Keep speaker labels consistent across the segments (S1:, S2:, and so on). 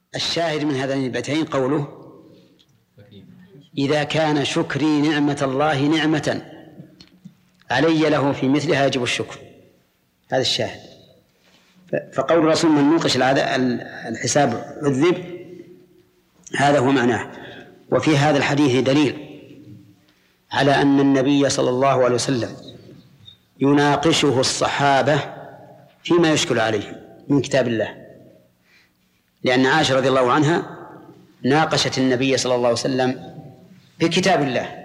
S1: الشاهد من هذين البيتين قوله: إذا كان شكري نعمة الله نعمة علي له في مثلها يجب الشكر. هذا الشاهد. فقول الرسول: من نوقش الحساب عذب، هذا هو معناه. وفي هذا الحديث دليل على أن النبي صلى الله عليه وسلم يناقشه الصحابة فيما يشكل عليهم من كتاب الله، لأن عائشة رضي الله عنها ناقشت النبي صلى الله عليه وسلم بكتاب الله،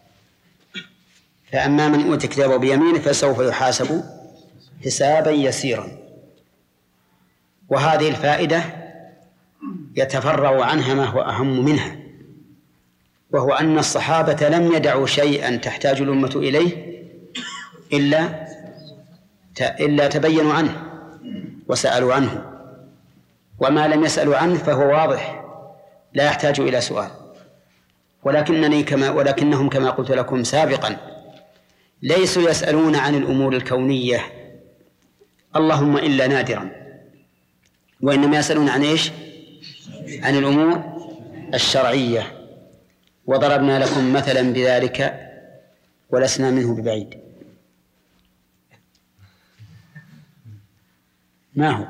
S1: فأما من أوتي كتابه بيمينه فسوف يحاسب حسابا يسيرا. وهذه الفائدة يتفرع عنها ما هو أهم منها، وهو أن الصحابة لم يدعوا شيئا تحتاج الأمة إليه إلا تبينوا عنه وسألوا عنه، وما لم يسألوا عنه فهو واضح لا يحتاج إلى سؤال. ولكنهم كما قلت لكم سابقا ليسوا يسألون عن الأمور الكونية اللهم إلا نادرا، وإنما يسألون عن إيش؟ عن الأمور الشرعية. وضربنا لكم مثلا بذلك ولسنا منه ببعيد. ما هو؟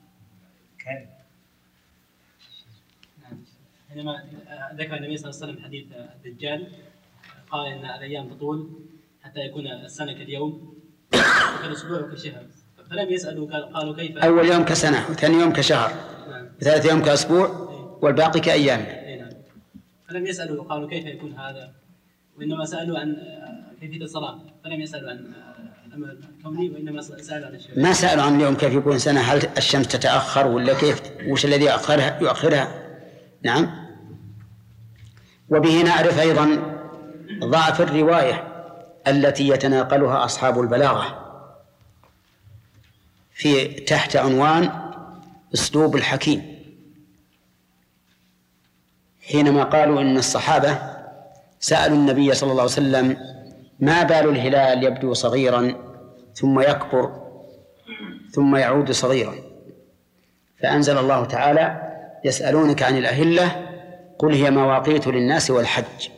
S2: حينما ذكر النبي صلى الله عليه وسلم حديث الدجال قال إن الأيام تطول حتى يكون السنة كاليوم وكالأسبوع وكالشهر، فلم يسألوا قالوا كيف؟
S1: أول يوم كسنة، وثاني يوم كشهر، وثالث يوم كأسبوع، والباقي كأيام.
S2: فلم يسألوا قالوا كيف يكون هذا، وإنما سألوا عن كيفية الصلاة، فلم يسألوا عن الأمر الكوني، وإنما سألوا عن الشيء.
S1: ما سألوا عن اليوم كيف يكون سنة، هل الشمس تتأخر ولا كيف، وش الذي يؤخرها. نعم. وبه نعرف أيضا ضعف الرواية التي يتناقلها أصحاب البلاغة في تحت عنوان أسلوب الحكيم، حينما قالوا إن الصحابة سألوا النبي صلى الله عليه وسلم: ما بال الهلال يبدو صغيرا ثم يكبر ثم يعود صغيرا؟ فأنزل الله تعالى: يسألونك عن الأهلة قل هي مواقيت للناس والحج.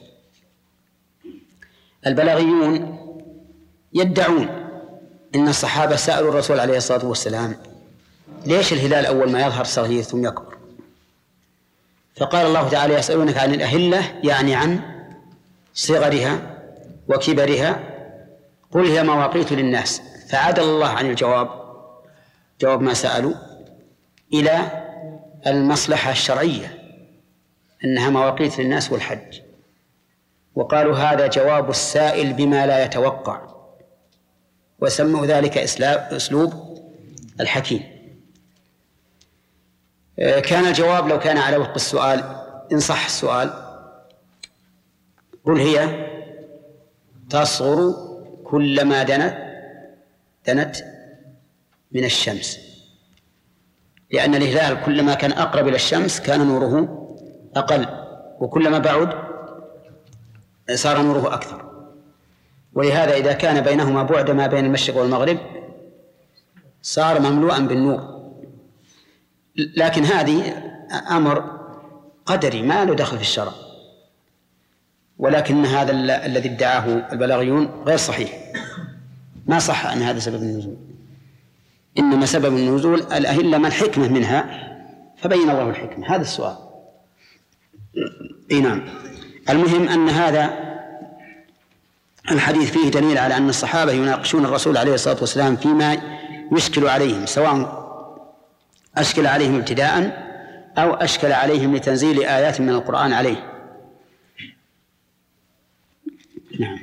S1: البلاغيون يدعون إن الصحابة سألوا الرسول عليه الصلاة والسلام: ليش الهلال أول ما يظهر صغير ثم يكبر؟ فقال الله تعالى: يسألونك عن الأهلة، يعني عن صغرها وكبرها، قل هي مواقيت للناس. فعدل الله عن جواب ما سألوا إلى المصلحة الشرعية أنها مواقيت للناس والحج، وقالوا هذا جواب السائل بما لا يتوقع، وسموا ذلك أسلوب الحكيم. كان الجواب لو كان على وفق السؤال إن صح السؤال: قل هي تصغر كلما دنت من الشمس، لأن الهلال كلما كان أقرب إلى الشمس كان نوره أقل، وكلما بعد صار نوره أكثر. ولهذا إذا كان بينهما بعد ما بين المشرق والمغرب صار مملوءا بالنور. لكن هذه أمر قدري ما له دخل في الشرع، ولكن هذا الذي ادعاه البلاغيون غير صحيح، ما صح أن هذا سبب النزول. إنما سبب النزول الأهلة ما الحكمة منها، فبين الله الحكمة. هذا السؤال. نعم. المهم أن هذا الحديث فيه دليل على أن الصحابة يناقشون الرسول عليه الصلاة والسلام فيما يشكل عليهم، سواء أشكل عليهم ابتداء أو أشكل عليهم لتنزيل آيات من القرآن عليه. نعم.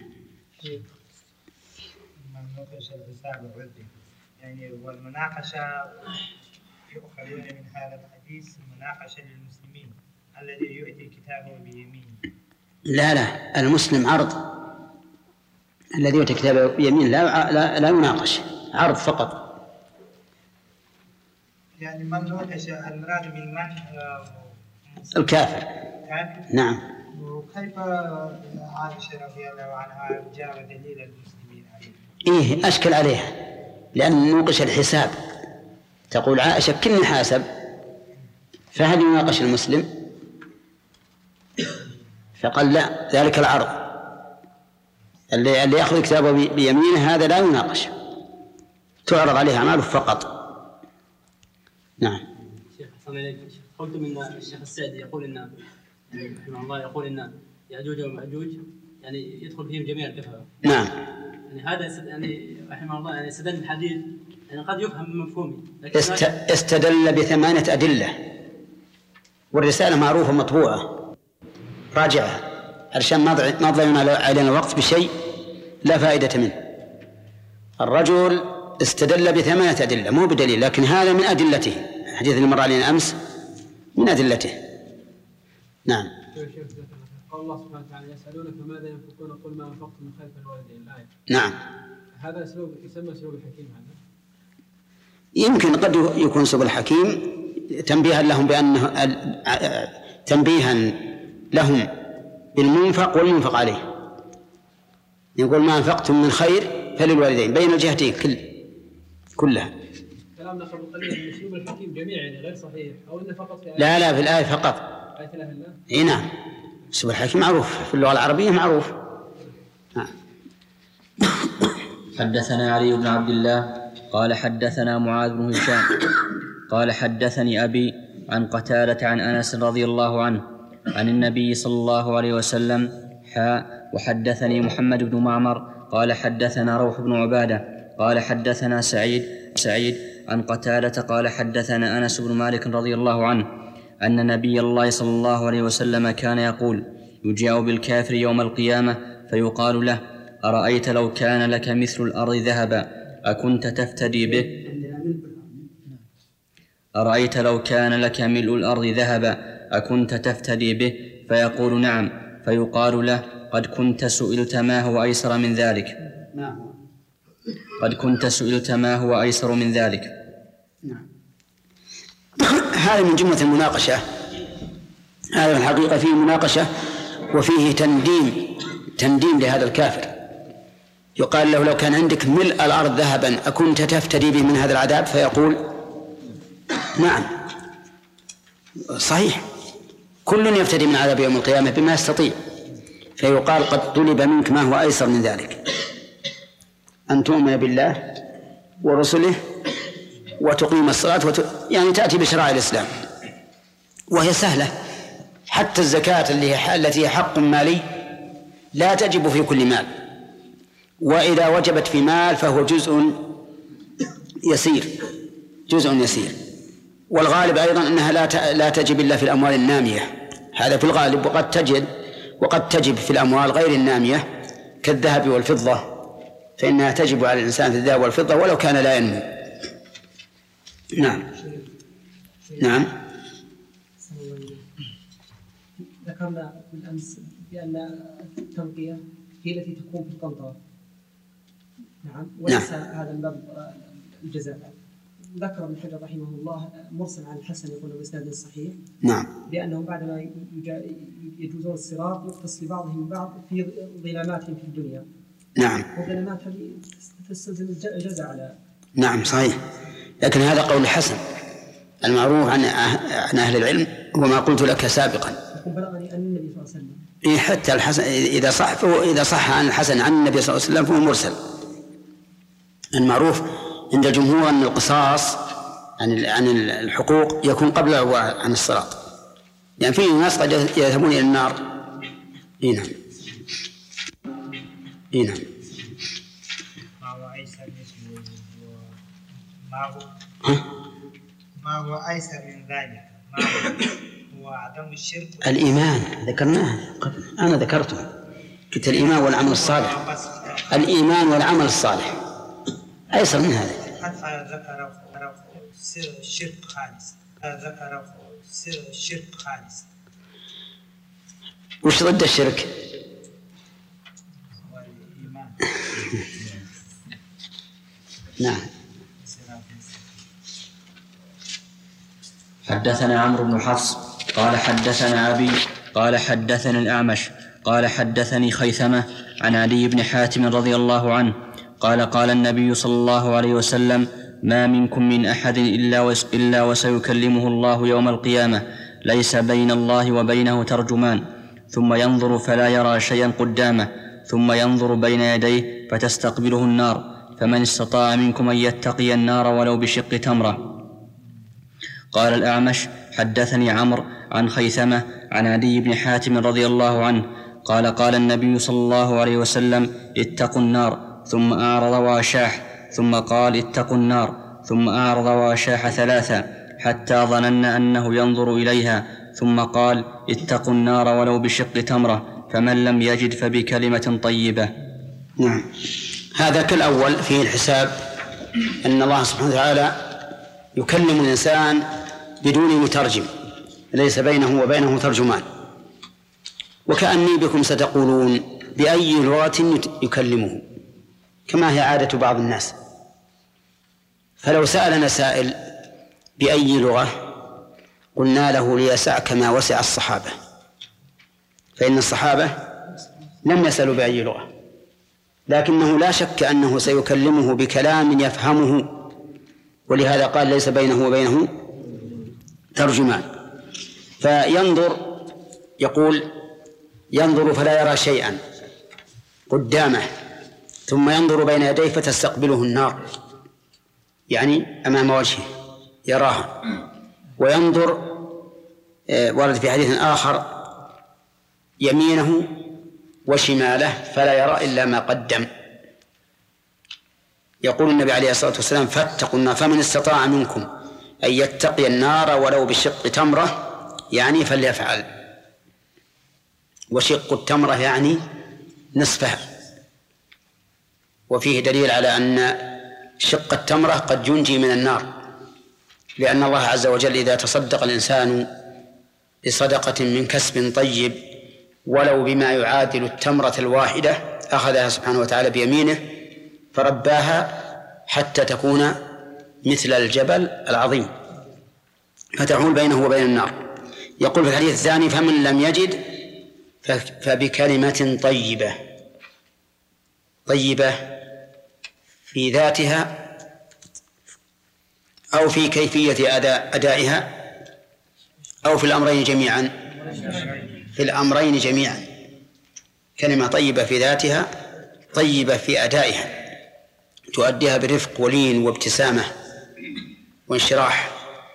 S3: يعني والمناقشة يؤخذون من هذا الحديث مناقشة للمسلمين الذي يؤتي كتابه بيمينه.
S1: لا المسلم عرض، الذي يؤتي كتابه بيمين لا يناقش، عرض فقط.
S3: يعني من ناقش المراد من
S1: الكافر. نعم.
S3: وكيف عائشة رضي الله عنها جاء دليل المسلمين عليه؟
S1: أشكل عليها لأن نوقش الحساب. تقول عائشة: كل حاسب فهل يناقش المسلم؟ فقال لا، ذلك العرض اللي يأخذ كتابه بيمينه هذا لا يناقش، تعرض عليه أعماله فقط. نعم.
S2: شيخ حسن عليك، قلتم ان الشيخ السعدي يقول ان رحمه الله يقول ان يأجوج ومأجوج يعني يدخل فيهم جميع الكفرة.
S1: نعم.
S2: يعني هذا يعني رحمه الله يعني استدل الحديث يعني قد يفهم من مفهومه.
S1: استدل ب8 أدلة، والرسالة معروفة مطبوعة راجعة علشان ما ضيعنا علينا الوقت بشيء لا فائدة منه. الرجل استدل ب8 أدلة مو بدليل، لكن هذا من أدلته. الحديث اللي مر علينا أمس من أدلته. نعم.
S4: قال الله سبحانه وتعالى يسألونك ماذا ينفقون قل ما أنفقتم من خير فالوالدين الآية.
S1: نعم.
S4: هذا أسلوب يسمى أسلوب الحكيم هذا.
S1: يمكن قد يكون أسلوب الحكيم تنبيها لهم تنبيها لهم بالمنفق والمنفق عليه. يقول ما أنفقتم من خير فللوالدين بين الجهتين كلها.
S4: كلامنا قبل قليل أسلوب الحكيم جميع يعني غير صحيح أو إنه فقط في
S1: لا في الآية فقط.
S4: آية لا إله.
S1: إيه نعم. أسلوب الحكيم معروف في اللغة العربية معروف.
S5: حدثنا علي بن عبد الله قال حدثنا معاذ بن هشام قال حدثني أبي عن قتادة عن أنس رضي الله عنه عن النبي صلى الله عليه وسلم وحدثني محمد بن معمر قال حدثنا روح بن عبادة قال حدثنا سعيد عن قتادة قال حدثنا أنس بن مالك رضي الله عنه أن نبي الله صلى الله عليه وسلم كان يقول يجاء بالكافر يوم القيامة فيقال له أرأيت لو كان لك مثل الأرض ذهبا أكنت تفتدي به؟ أرأيت لو كان لك ملء الأرض ذهبا أكنت تفتدي به؟ فيقول نعم. فيقال له قد كنت سئلت ما هو أيسر من ذلك. قد كنت سئلت ما هو أيسر من ذلك.
S1: نعم. هذا من جملة المناقشة. هذا الحقيقة فيه مناقشة وفيه تنديم لهذا الكافر. يقال له لو كان عندك ملء الأرض ذهبا أكنت تفتدي به من هذا العذاب؟ فيقول نعم صحيح، كل يفتدي من عذاب يوم القيامة بما يستطيع. فيقال قد طلب منك ما هو أيسر من ذلك، أن تؤمن بالله ورسله وتقيم الصلاة يعني تأتي بشرائع الإسلام، وهي سهلة. حتى الزكاة التي هي حق مالي لا تجب في كل مال، وإذا وجبت في مال فهو جزء يسير. والغالب أيضا أنها لا تجب إلا في الأموال النامية، هذا في الغالب. وقد تجب في الأموال غير النامية كالذهب والفضة، فإنها تجب على الإنسان في الذهب والفضة ولو كان لا ينمو. نعم.
S6: ذكرنا بالأمس بأن التنقية هي التي تكون في القنطرة. نعم. وليس هذا الباب الجزاء. ذكر ابن حجر رحمه الله مرسل عن الحسن يقول بإسناد صحيح.
S1: نعم.
S6: بأنهم بعدما يجوزون الصراط يقتص لبعضهم من بعض في ظلاماتهم في الدنيا.
S1: نعم.
S6: والظلامات هذه تستلزم الجزاء على.
S1: نعم صحيح، لكن هذا قول حسن المعروف عن أهل العلم وما قلت لك سابقا.
S6: بلغني أن النبي صلى الله عليه
S1: وسلم. حتى الحسن إذا صح عن الحسن عن النبي صلى الله عليه وسلم فهو مرسل. المعروف عند الجمهور أن القصاص عن الحقوق يكون قبل عن الصراط، يعني في ناس قد يذهبون إلى النار. نعم.
S3: ما هو أيسر من ذلك؟ هو عدم الشرك.
S1: الإيمان ذكرناه، أنا ذكرته، قلت الإيمان والعمل الصالح. الإيمان والعمل الصالح أيسر من هذا.
S3: ذكر الشرك خالص.
S1: وش ضد الشرك؟
S3: والإيمان.
S1: نعم.
S5: حدثنا عمرو بن حفص قال حدثنا أبي قال حدثنا الأعمش قال حدثني خيثمة عن علي بن حاتم رضي الله عنه قال قال النبي صلى الله عليه وسلم ما منكم من أحد إلا وسيكلمه الله يوم القيامة ليس بين الله وبينه ترجمان، ثم ينظر فلا يرى شيئا قدامه، ثم ينظر بين يديه فتستقبله النار، فمن استطاع منكم أن يتقي النار ولو بشق تمرة. قال الأعمش حدثني عمرو عن خيثمة عن عدي بن حاتم رضي الله عنه قال قال النبي صلى الله عليه وسلم اتقوا النار، ثم أعرض وأشاح، ثم قال اتقوا النار، ثم أعرض وأشاح ثلاثا حتى ظننا أنه ينظر إليها، ثم قال اتقوا النار ولو بشق تمرة، فمن لم يجد فبكلمة طيبة.
S1: نعم. هذا كالأول فيه الحساب، أن الله سبحانه وتعالى يكلم الإنسان بدون مترجم، ليس بينه وبينه ترجمان. وكأني بكم ستقولون بأي لغة يكلمه، كما هي عادة بعض الناس. فلو سألنا سائل بأي لغة قلنا له ليسعك ما وسع الصحابة، فإن الصحابة لم يسألوا بأي لغة، لكنه لا شك أنه سيكلمه بكلام يفهمه، ولهذا قال ليس بينه وبينه ترجمان. فينظر، يقول ينظر فلا يرى شيئا قدامه، ثم ينظر بين يديه فتستقبله النار، يعني أمام وجهه يراها. وينظر، ورد في حديث آخر، يمينه وشماله فلا يرى إلا ما قدم. يقول النبي عليه الصلاة والسلام فاتقوا النار، فمن استطاع منكم أن يتقي النار ولو بشق تمرة يعني فليفعل. وشق التمرة يعني نصفها. وفيه دليل على أن شق التمرة قد ينجي من النار، لأن الله عز وجل إذا تصدق الإنسان بصدقة من كسب طيب ولو بما يعادل التمرة الواحدة أخذها سبحانه وتعالى بيمينه فرباها حتى تكون مثل الجبل العظيم فتحول بينه وبين النار. يقول في الحديث الثاني فمن لم يجد فبكلمة طيبة. طيبة في ذاتها أو في كيفية أدائها أو في الأمرين جميعا؟ في الأمرين جميعا. كلمة طيبة في ذاتها، طيبة في أدائها، تؤديها برفق ولين وابتسامة وانشراح.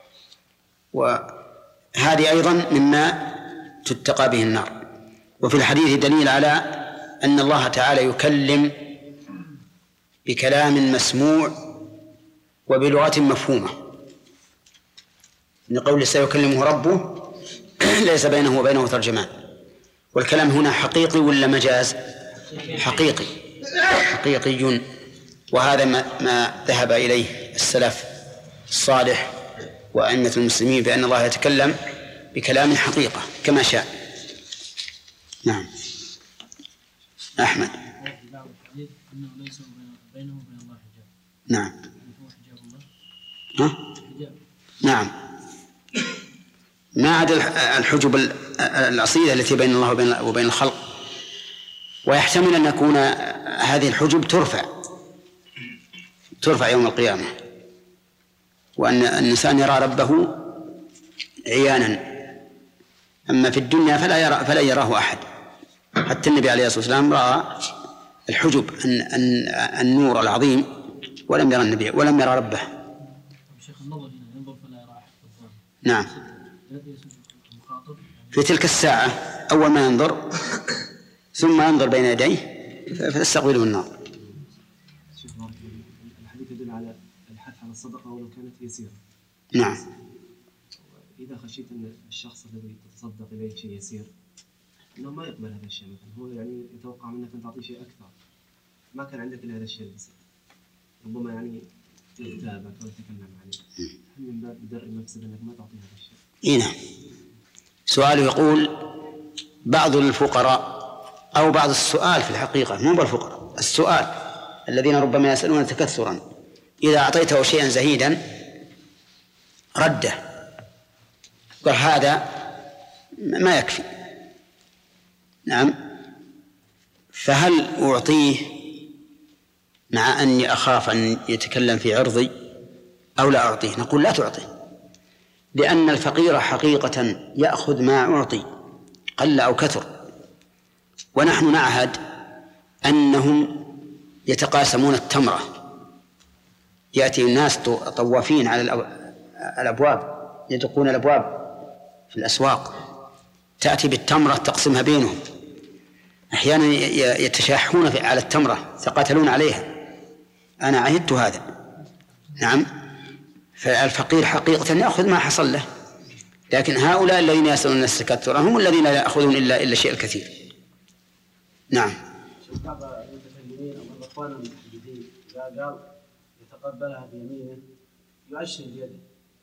S1: وهذه أيضا مما تتقى به النار. وفي الحديث دليل على أن الله تعالى يكلم بكلام مسموع وبلغة مفهومة، من قول سيكلمه ربه ليس بينه وبينه ترجمان. والكلام هنا حقيقي ولا مجاز؟ حقيقي، حقيقي. وهذا ما ذهب إليه السلف الصالح وأئمة المسلمين، بأن الله يتكلم بكلام حقيقة كما شاء. نعم. أحمد.
S4: أنه ليس بينه وبين الله حجاب.
S1: نعم.
S4: هو حجاب الله.
S1: ها؟
S4: حجاب.
S1: نعم. ما عدا الحجب الأصيلة التي بين الله وبين الخلق. ويحتمل أن يكون هذه الحجب ترفع يوم القيامة، وأن الإنسان يرى ربه عيانا. أما في الدنيا فلا يراه أحد. حتى النبي عليه الصلاة والسلام رأى الحجب النور العظيم ولم يرى النبي ولم يرى ربه.
S4: شيخ النظر هنا ينظر فلا يرى أحد.
S1: نعم. في تلك الساعة أول ما ينظر ثم ينظر بين يديه فتستقبله النار.
S7: الحديث يدل على الحث على الصدقة ولو كانت يسيرة.
S1: نعم.
S7: إذا خشيت أن الشخص الذي تتصدق إليه شيء يسير أنه ما يقبل هذا الشيء، مثلا هو يعني يتوقع منك أن تعطيه شيء أكثر، ما كان عندك إلا هذا الشيء البسيط، ربما يعني يغتابك أو يتكلم عليه، هل من باب درء المفسدة أنك ما تعطيه هذا الشيء؟
S1: نعم. سؤاله يقول بعض الفقراء أو بعض السؤال في الحقيقة مو بالفقراء، السؤال الذين ربما يسألون تكثرا إذا أعطيته شيئا زهيدا رده، قال هذا ما يكفي. نعم. فهل أعطيه مع أني أخاف أن يتكلم في عرضي أو لا أعطيه؟ نقول لا تعطيه، لأن الفقير حقيقة يأخذ ما أعطي قل أو كثر، ونحن نعهد أنهم يتقاسمون التمرة. يأتي الناس طوافين على الأبواب، يدقون الأبواب في الأسواق، تأتي بالتمرة تقسمها بينهم، أحيانا يتشاحون على التمرة يتقاتلون عليها. أنا عهدت هذا. نعم، فالفقير حقيقة يأخذ ما حصل له، لكن هؤلاء الذين يسألون التكثر هم الذين لا يأخذون إلا الشيء الكثير. نعم.
S8: بعض المتكلمين أو الإخوان المحدثين إذا قال يتقبلها بيمينه يؤشر بيده.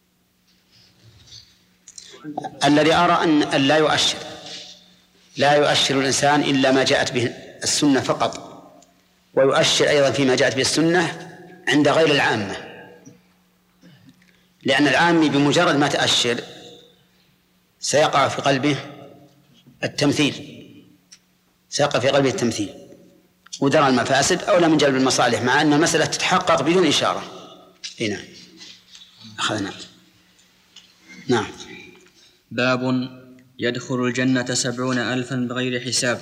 S1: الذي أرى أن لا يؤشر الإنسان إلا ما جاءت به السنة فقط، ويؤشر أيضا فيما جاءت به السنة عند غير العامة، لأن العامي بمجرد ما تأشر سيقع في قلبه التمثيل، ودرى المفاسد أولى من جلب المصالح، مع أن المسألة تتحقق بدون إشارة. هنا أخذنا. نعم.
S5: باب يدخل الجنة 70,000 بغير حساب.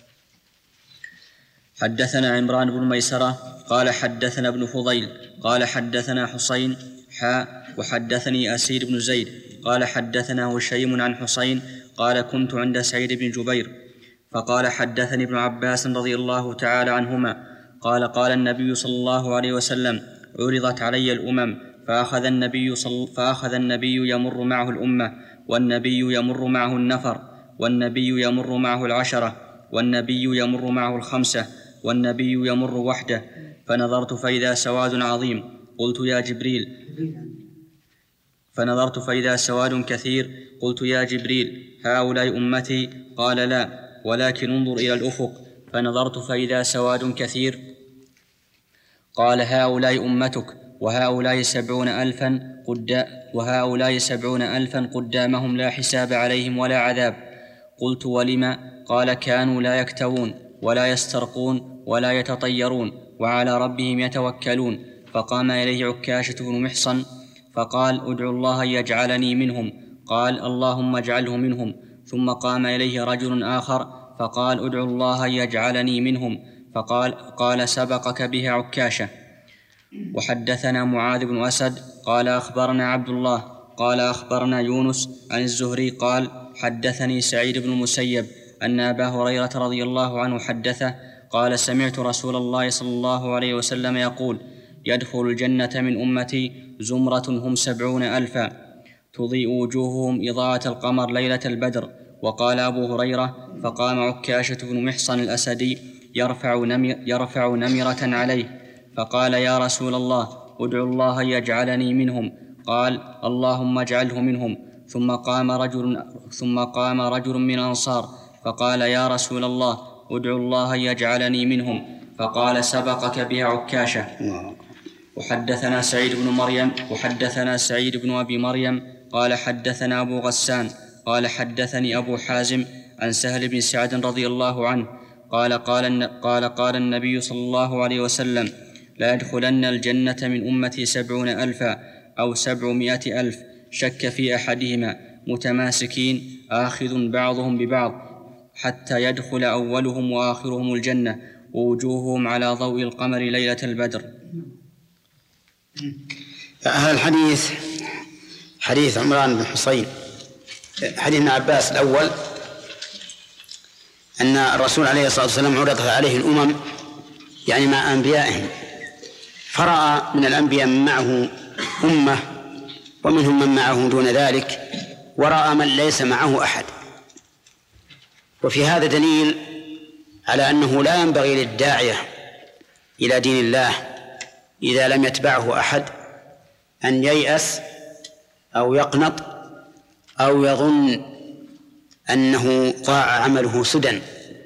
S5: حدثنا عمران بن ميسرة قال حدثنا ابن فضيل قال حدثنا حسين وحدثني أسير بن زيد قال حدثنا هشيم عن حسين قال كنت عند سعيد بن جبير فقال حدثني ابن عباس رضي الله تعالى عنهما قال النبي صلى الله عليه وسلم عرضت علي الأمم فأخذ النبي يمر معه الأمة، والنبي يمر معه النفر، والنبي يمر معه 10، والنبي يمر معه 5، والنبي يمر وحده، فنظرت فإذا سواد عظيم قلت يا جبريل، فنظرت فإذا سواد كثير قلت يا جبريل هؤلاء أمتي؟ قال لا، ولكن انظر إلى الأفق، فنظرت فإذا سواد كثير قال هؤلاء أمتك، وهؤلاء 70,000 قدامهم لا حساب عليهم ولا عذاب. قلت ولم؟ قال كانوا لا يكتوون ولا يسترقون ولا يتطيرون وعلى ربهم يتوكلون. فقام إليه عكاشة بن محصن فقال ادعو الله يجعلني منهم، قال اللهم اجعله منهم. ثم قام إليه رجل آخر فقال ادعو الله يجعلني منهم، قال سبقك بها عكاشة. وحدثنا معاذ بن أسد قال أخبرنا عبد الله قال أخبرنا يونس عن الزهري قال حدثني سعيد بن المسيب أن أبا هريرة رضي الله عنه حدثه قال سمعت رسول الله صلى الله عليه وسلم يقول يدخل الجنة من أمتي زمرة هم 70,000 تضيء وجوههم إضاءة القمر ليلة البدر. وقال أبو هريرة فقام عكاشة بن محصن الأسدي يرفع نمرة عليه فقال يا رسول الله ادعو الله يجعلني منهم، قال اللهم اجعله منهم. ثم قام رجل من الأنصار فقال يا رسول الله ادعو الله يجعلني منهم، فقال سبقك بها عكاشة. وحدثنا سعيد بن أبي مريم قال حدثنا أبو غسان قال حدثني أبو حازم عن سهل بن سعد رضي الله عنه قال النبي صلى الله عليه وسلم لا يدخلن الجنة من أمتي 70,000 أو 700,000 شك في أحدهما متماسكين آخذ بعضهم ببعض حتى يدخل أولهم وآخرهم الجنة ووجوههم على ضوء القمر ليلة البدر.
S1: هذا الحديث حديث عمران بن حصين، حديث ابن عباس الأول أن الرسول عليه الصلاة والسلام عرضت عليه الأمم يعني مع أنبيائهم، فرأى من الأنبياء من معه أمة ومنهم من معه دون ذلك، ورأى من ليس معه أحد. وفي هذا دليل على أنه لا ينبغي للداعية إلى دين الله إذا لم يتبعه أحد أن ييأس أو يقنط أو يظن أنه ضاع عمله سدى،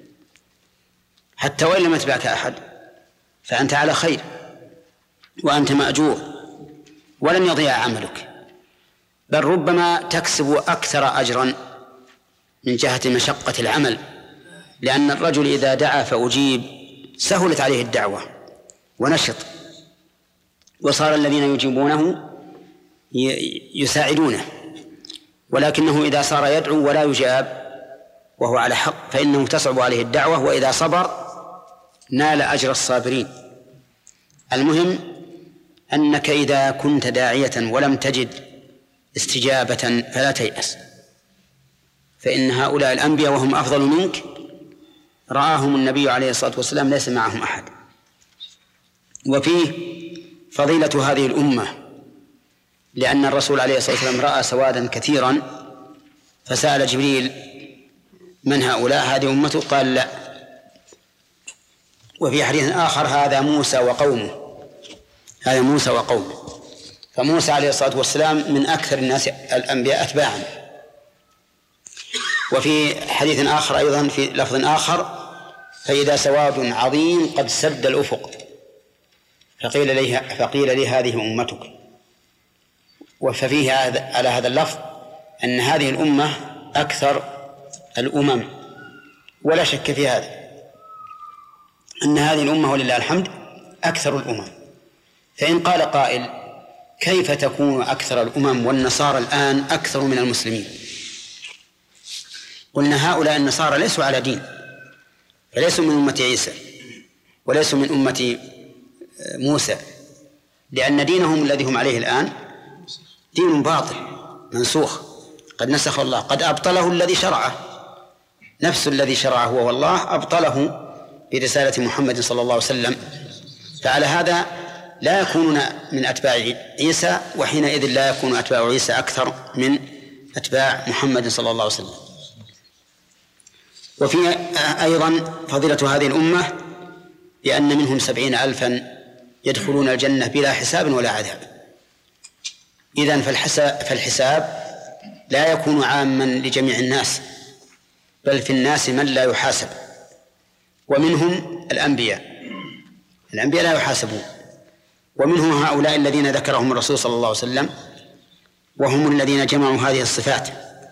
S1: حتى وإن لم يتبعك أحد فأنت على خير وأنت مأجور ولن يضيع عملك، بل ربما تكسب أكثر أجرا من جهة مشقة العمل، لأن الرجل إذا دعا فأجيب سهلت عليه الدعوة ونشط، وصار الذين يجيبونه يساعدونه، ولكنه إذا صار يدعو ولا يجاب وهو على حق فإنه تصعب عليه الدعوة، وإذا صبر نال أجر الصابرين. المهم أنك إذا كنت داعية ولم تجد استجابة فلا تيأس، فإن هؤلاء الأنبياء وهم أفضل منك رآهم النبي عليه الصلاة والسلام ليس معهم أحد. وفيه فضيلة هذه الأمة، لأن الرسول عليه الصلاة والسلام رأى سوادا كثيرا فسأل جبريل من هؤلاء؟ هذه أمته؟ قال لا. وفي حديث آخر هذا موسى وقومه، هذا موسى وقومه. فموسى عليه الصلاة والسلام من أكثر الناس الأنبياء أتباعا. وفي حديث آخر أيضا في لفظ آخر فإذا سواد عظيم قد سد الأفق فقيل لي هذه أمتك. وفيه على هذا اللفظ أن هذه الأمة أكثر الأمم، ولا شك في هذا أن هذه الأمة ولله الحمد أكثر الأمم. فإن قال قائل كيف تكون أكثر الأمم والنصارى الآن أكثر من المسلمين؟ قلنا هؤلاء النصارى ليسوا على دين، فليسوا من أمة عيسى وليسوا من أمة موسى، لأن دينهم الذي هم عليه الآن دين باطل منسوخ، قد نسخ الله، قد أبطله الذي شرعه، نفس الذي شرعه هو الله أبطله برسالة محمد صلى الله عليه وسلم. فعلى هذا لا يكونون من أتباع عيسى، وحينئذ لا يكون أتباع عيسى أكثر من أتباع محمد صلى الله عليه وسلم. وفي أيضا فضيلة هذه الأمة لأن منهم 70,000 يدخلون الجنة بلا حساب ولا عذاب. إذن فالحساب لا يكون عاما لجميع الناس، بل في الناس من لا يحاسب، ومنهم الأنبياء لا يحاسبون، ومنهم هؤلاء الذين ذكرهم الرسول صلى الله عليه وسلم، وهم الذين جمعوا هذه الصفات: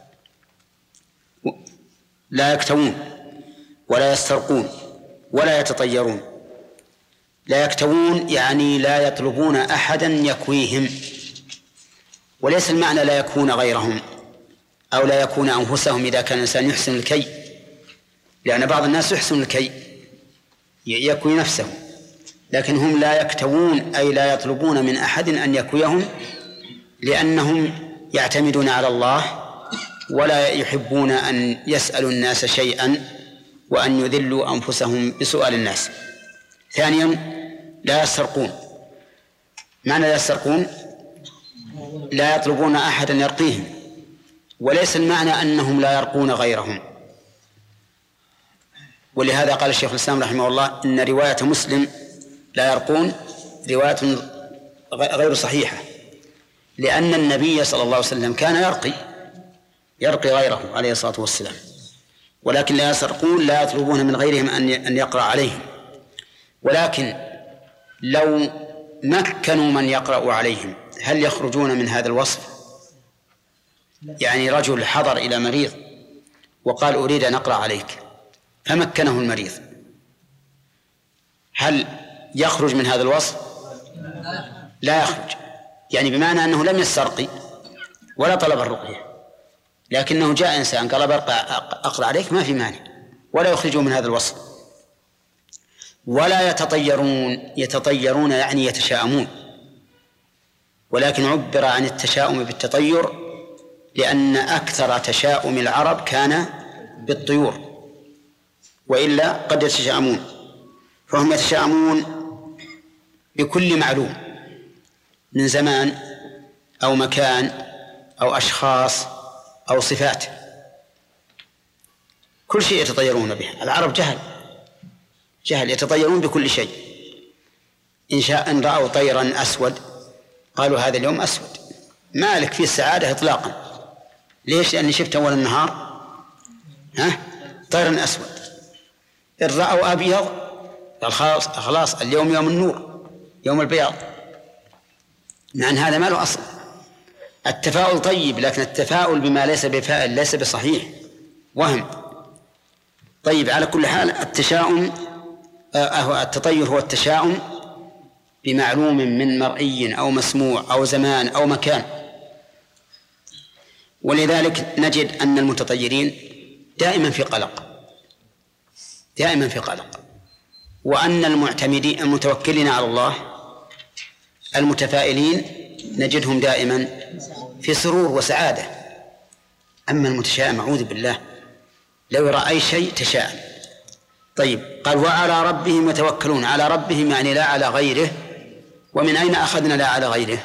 S1: لا يكتوون ولا يسترقون ولا يتطيرون. لا يكتوون يعني لا يطلبون أحدا يكويهم، وليس المعنى لا يكون غيرهم أو لا يكون أنفسهم إذا كان الإنسان يحسن الكي، لأن بعض الناس يحسن الكي يكوي نفسه، لكن هم لا يكتوون أي لا يطلبون من أحد أن يكويهم، لأنهم يعتمدون على الله ولا يحبون أن يسألوا الناس شيئا وأن يذلوا أنفسهم بسؤال الناس. ثانيا لا يسترقون. معنى لا يسترقون لا يطلبون أحدا يرقيهم، وليس المعنى أنهم لا يرقون غيرهم. ولهذا قال الشيخ الإسلام رحمه الله إن رواية مسلم لا يرقون رواية غير صحيحة، لأن النبي صلى الله عليه وسلم كان يرقي غيره عليه الصلاة والسلام، ولكن لا يسرقون لا يطلبون من غيرهم أن يقرأ عليهم. ولكن لو مكنوا من يقرأ عليهم هل يخرجون من هذا الوصف؟ يعني رجل حضر إلى مريض وقال أريد أن أقرأ عليك فمكنه المريض، هل يخرج من هذا الوصف؟ لا يخرج، يعني بمعنى أنه لم يسترقي ولا طلب الرقية، لكنه جاء إنسان قال أقرأ عليك ما في مانع، ولا يخرجون من هذا الوصف. ولا يتطيرون يعني يتشاءمون، ولكن عبر عن التشاؤم بالتطير لأن أكثر تشاؤم العرب كان بالطيور، وإلا قد يتشاءمون. فهم يتشاءمون بكل معلوم من زمان أو مكان أو أشخاص أو صفات، كل شيء يتطيرون به. العرب جهل يتطيرون بكل شيء. إن رأوا طيرا أسود قالوا هذا اليوم أسود، ما لك فيه السعادة إطلاقا. ليش؟ لأني شفت أول النهار طيرا أسود. إن رأوا أبيض قال خلاص اليوم يوم النور، يوم البياض، مع أن هذا ما له أصل. التفاؤل طيب، لكن التفاؤل بما ليس بفاعل ليس بصحيح، وهم. طيب، على كل حال التطير هو التشاؤم بمعلوم من مرئي أو مسموع أو زمان أو مكان، ولذلك نجد أن المتطيرين دائما في قلق، دائما في قلق، وأن المعتمدين المتوكلين على الله المتفائلين نجدهم دائما في سرور وسعادة. أما المتشائم أعوذ بالله لو يرى أي شيء تشاءم. طيب، قال وعلى ربهم يتوكلون. على ربهم يعني لا على غيره. ومن أين أخذنا لا على غيره؟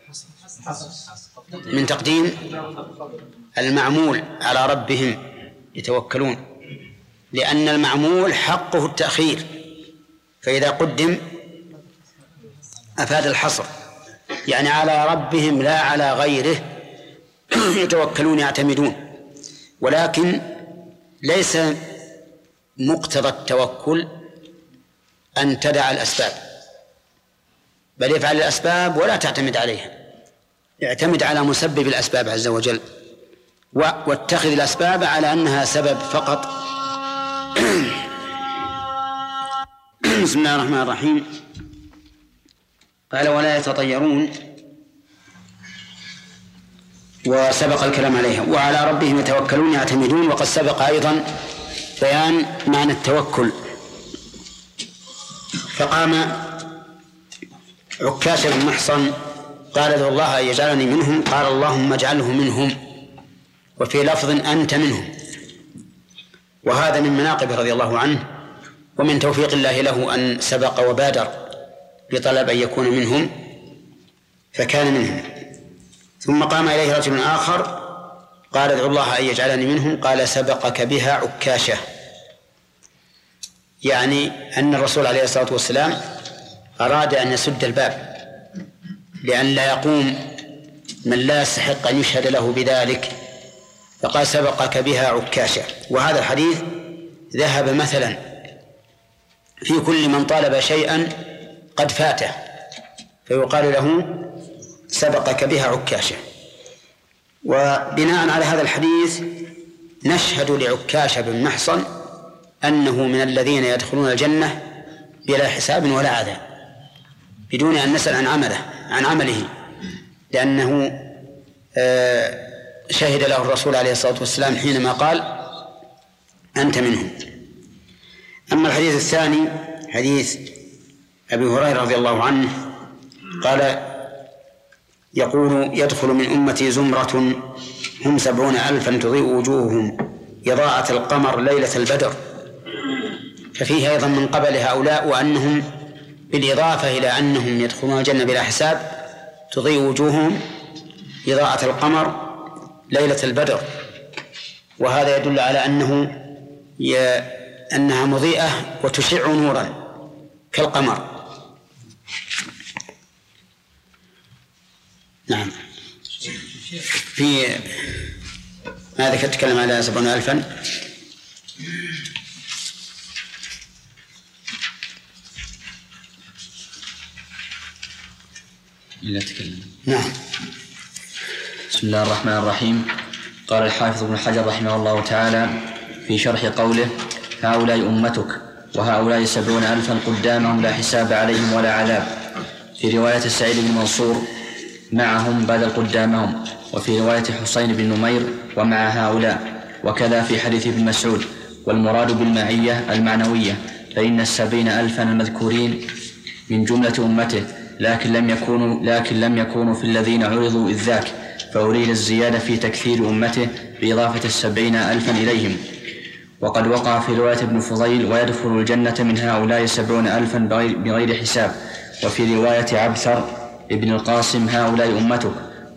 S1: من تقديم المعمول على ربهم يتوكلون، لأن المعمول حقه التأخير، فإذا قدم أفاد الحصر، يعني على ربهم لا على غيره يتوكلون يعتمدون. ولكن ليس مقتضى التوكل أن تدع الأسباب، بل يفعل الأسباب ولا تعتمد عليها، اعتمد على مسبب الأسباب عز وجل، واتخذ الأسباب على أنها سبب فقط. بسم الله الرحمن الرحيم. قال ولا يتطيرون، وسبق الكلام عليها. وعلى ربهم يتوكلون يعتمدون، وقد سبق أيضا بيان معنى التوكل. فقام عكاشة بن محصن قال ادعو الله أن يجعلني منهم، قال اللهم اجعله منهم، وفي لفظ أنت منهم. وهذا من مناقبه رضي الله عنه ومن توفيق الله له أن سبق وبادر بطلب أن يكون منهم فكان منهم. ثم قام إليه رجل آخر قال ادعو الله أن يجعلني منهم، قال سبقك بها عكاشة، يعني أن الرسول عليه الصلاة والسلام أراد أن يسد الباب لأن لا يقوم من لا يستحق أن يشهد له بذلك، فقال سبقك بها عكاشة. وهذا الحديث ذهب مثلا في كل من طالب شيئا قد فاته فيقال له سبقك بها عكاشة. وبناء على هذا الحديث نشهد لعكاشة بن محصن أنه من الذين يدخلون الجنة بلا حساب ولا عذاب بدون أن نسأل عن عمله، لأنه شهد له الرسول عليه الصلاة والسلام حينما قال أنت منهم. أما الحديث الثاني حديث أبي هريرة رضي الله عنه قال يقول يدخل من أمتي زمرة هم 70,000 تضيء وجوههم إضاءة القمر ليلة البدر، ففيه أيضا من قبل هؤلاء وأنهم بالإضافة إلى أنهم يدخلون الجنة بلا حساب تضيء وجوههم إضاءة القمر ليلة البدر، وهذا يدل على أنها مضيئة وتشع نورا كالقمر. نعم. في ماذا تتكلم على 70,000
S5: إلا تكلم.
S1: نعم.
S5: بسم الله الرحمن الرحيم. قال الحافظ ابن حجر رحمه الله تعالى في شرح قوله هؤلاء أمتك وهؤلاء 70,000 قدامهم لا حساب عليهم ولا عذاب، في رواية سعيد بن منصور معهم بدل قدامهم، وفي رواية حسين بن نمير ومع هؤلاء، وكذا في حديث ابن مسعود. والمراد بالمعية المعنوية، فإن 70,000 المذكورين من جملة أمته، لكن لم يكونوا في الذين عرضوا إذ ذاك، فأريد الزيادة في تكثير أمته بإضافة 70,000 إليهم. وقد وقع في رواية ابن فضيل ويدخل الجنة من هؤلاء 70,000 بغير حساب. وفي رواية عبثر ابن القاسم هؤلاء أمتك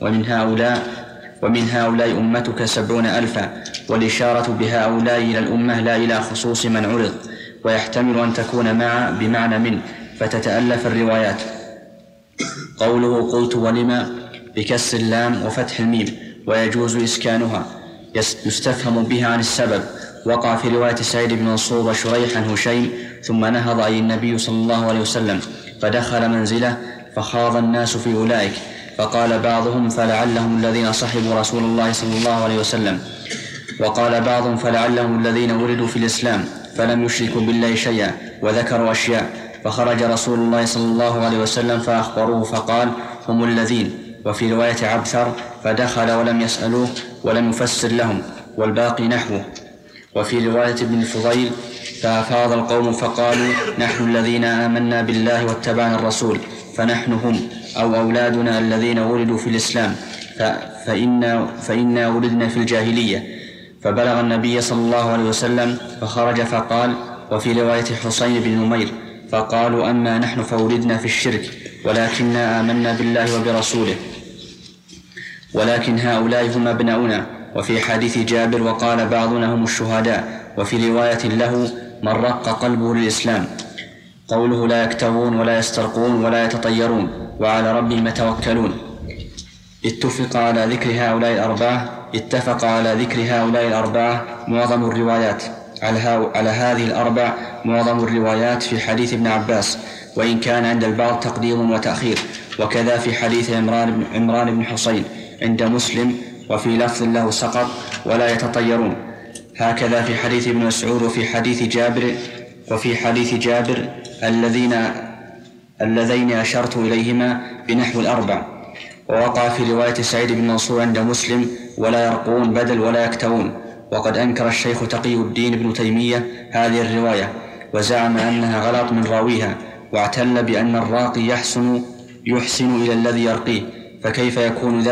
S5: ومن هؤلاء أمتك 70,000، والإشارة بهؤلاء إلى الأمة لا إلى خصوص من عرض، ويحتمل أن تكون مع بمعنى من، فتتألف الروايات. قوله قلت ولما بكسر اللام وفتح الميم، ويجوز إسكانها، يستفهم بها عن السبب. وقع في رواية سعيد بن منصور وشريح عن هشيم ثم نهض أي النبي صلى الله عليه وسلم فدخل منزله فخاض الناس في أولئك، فقال بعضهم فلعلهم الذين صحبوا رسول الله صلى الله عليه وسلم، وقال بعضهم فلعلهم الذين ولدوا في الإسلام فلم يشركوا بالله شيئا، وذكروا أشياء. فخرج رسول الله صلى الله عليه وسلم فأخبروه فقال هم الذين، وفي رواية عبثر فدخل ولم يسألوه ولم يفسر لهم، والباقي نحوه. وفي رواية ابن الفضيل فأفاض القوم فقالوا نحن الذين آمنا بالله واتبعنا الرسول فنحن هم أو أولادنا الذين ولدوا في الإسلام فإنا ولدنا في الجاهلية. فبلغ النبي صلى الله عليه وسلم فخرج فقال. وفي رواية حسين بن نمير فقالوا أما نحن فولدنا في الشرك ولكننا آمنا بالله وبرسوله ولكن هؤلاء هم أبناؤنا. وفي حديث جابر وقال بعضنا هم الشهداء. وفي رواية له من رق قلبه للإسلام. قوله لا يكتوون ولا يسترقون ولا يتطيرون وعلى ربهم يتوكلون. اتفق على ذكر هؤلاء الأربعة معظم الروايات على هذه الأربع معظم الروايات في حديث ابن عباس، وإن كان عند البعض تقديم وتأخير، وكذا في حديث عمران بن حصين عند مسلم وفي لفظ له سقط ولا يتطيرون. هكذا في حديث ابن مسعود وفي حديث جابر اللذين أشرت إليهما بنحو الأربع. ووقع في رواية سعيد بن منصور عند مسلم ولا يرقون بدل ولا يكتوون. وقد أنكر الشيخ تقي الدين ابن تيمية هذه الرواية وزعم أنها غلط من راويها، واعتل بأن الراقي يحسن إلى الذي يرقيه، فكيف يكون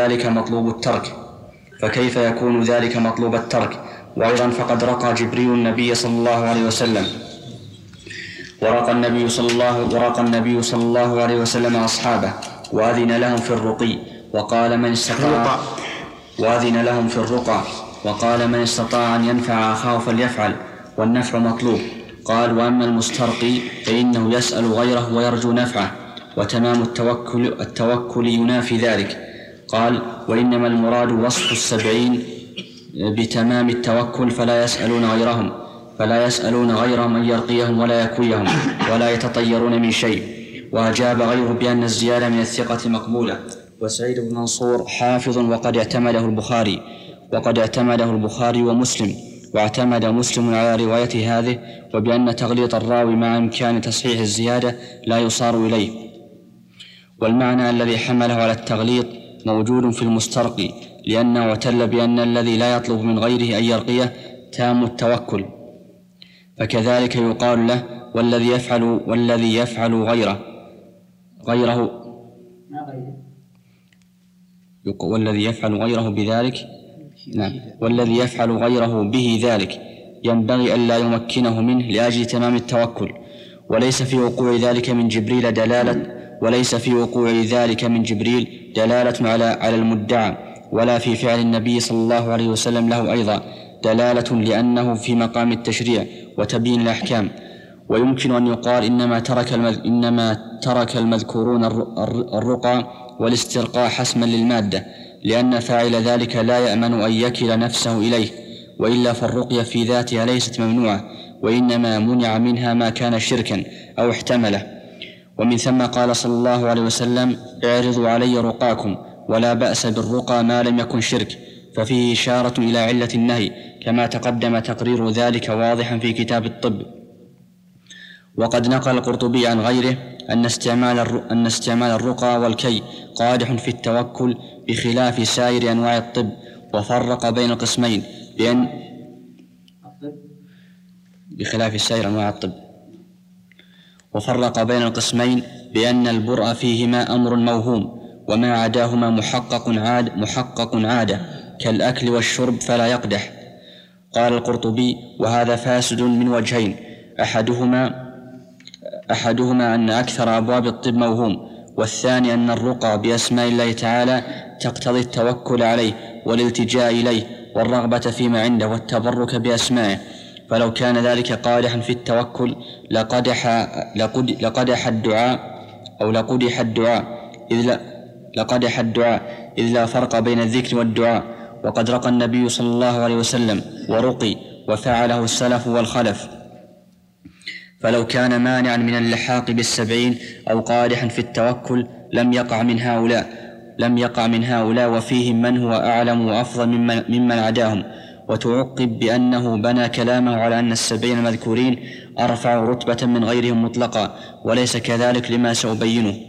S5: ذلك مطلوب الترك. وأيضا فقد رقى جبريل النبي صلى الله عليه وسلم ورقى النبي صلى الله عليه وسلم أصحابه وأذن لهم في الرقي وقال من استطاع أن ينفع أخاه فليفعل، والنفع مطلوب. قال وأما المسترقي فإنه يسأل غيره ويرجو نفعه، وتمام التوكل ينافي ذلك. قال وإنما المراد وصف 70 بتمام التوكل فلا يسألون غيرهم أن يرقيهم ولا يكويهم ولا يتطيرون من شيء. وأجاب غيره بأن الزيادة من الثقة مقبولة. وسعيد بن منصور حافظ وقد اعتمده البخاري ومسلم، واعتمد مسلم على رواية هذه، وبأن تغليط الراوي مع إمكان تصحيح الزيادة لا يصار إليه. والمعنى الذي حمله على التغليط موجود في المسترقي، لأنه اعتل بأن الذي لا يطلب من غيره أن يرقيه تام التوكل، فكذلك يقال له والذي يفعل غيره به ذلك ينبغي ألا يمكنه منه لأجل تمام التوكل. وليس في وقوع ذلك من جبريل دلالة على المدعى، ولا في فعل النبي صلى الله عليه وسلم له أيضا دلالة، لأنه في مقام التشريع وتبيين الأحكام. ويمكن أن يقال إنما ترك المذكورون الرقى والاسترقاء حسما للمادة، لأن فاعل ذلك لا يأمن أن يكل نفسه إليه، وإلا فالرقية في ذاتها ليست ممنوعة، وإنما منع منها ما كان شركا أو احتمله. ومن ثم قال صلى الله عليه وسلم اعرضوا علي رقاكم، ولا بأس بالرقى ما لم يكن شرك، ففيه إشارة إلى علة النهي، كما تقدم تقرير ذلك واضحا في كتاب الطب. وقد نقل القرطبي عن غيره أن استعمال الرقى والكي قادح في التوكل بخلاف سائر أنواع الطب، وفرق بين القسمين بأن البرء فيهما أمر موهوم، وما عداهما محقق عادة كالأكل والشرب فلا يقدح. قال القرطبي وهذا فاسد من وجهين، أحدهما أن أكثر أبواب الطب موهوم، والثاني أن الرقى بأسماء الله تعالى تقتضي التوكل عليه والالتجاء إليه والرغبة فيما عنده والتبرك بأسمائه، فلو كان ذلك قادحا في التوكل لقدح الدعاء إذ لا فرق بين الذكر والدعاء. وقد رقى النبي صلى الله عليه وسلم ورقي وفعله السلف والخلف، فلو كان مانعا من اللحاق بالسبعين أو قادحا في التوكل لم يقع من هؤلاء وفيهم من هو أعلم وأفضل ممن عداهم. وتعقب بأنه بنى كلامه على أن 70 المذكورين أرفع رتبة من غيرهم مطلقا، وليس كذلك لما سأبينه.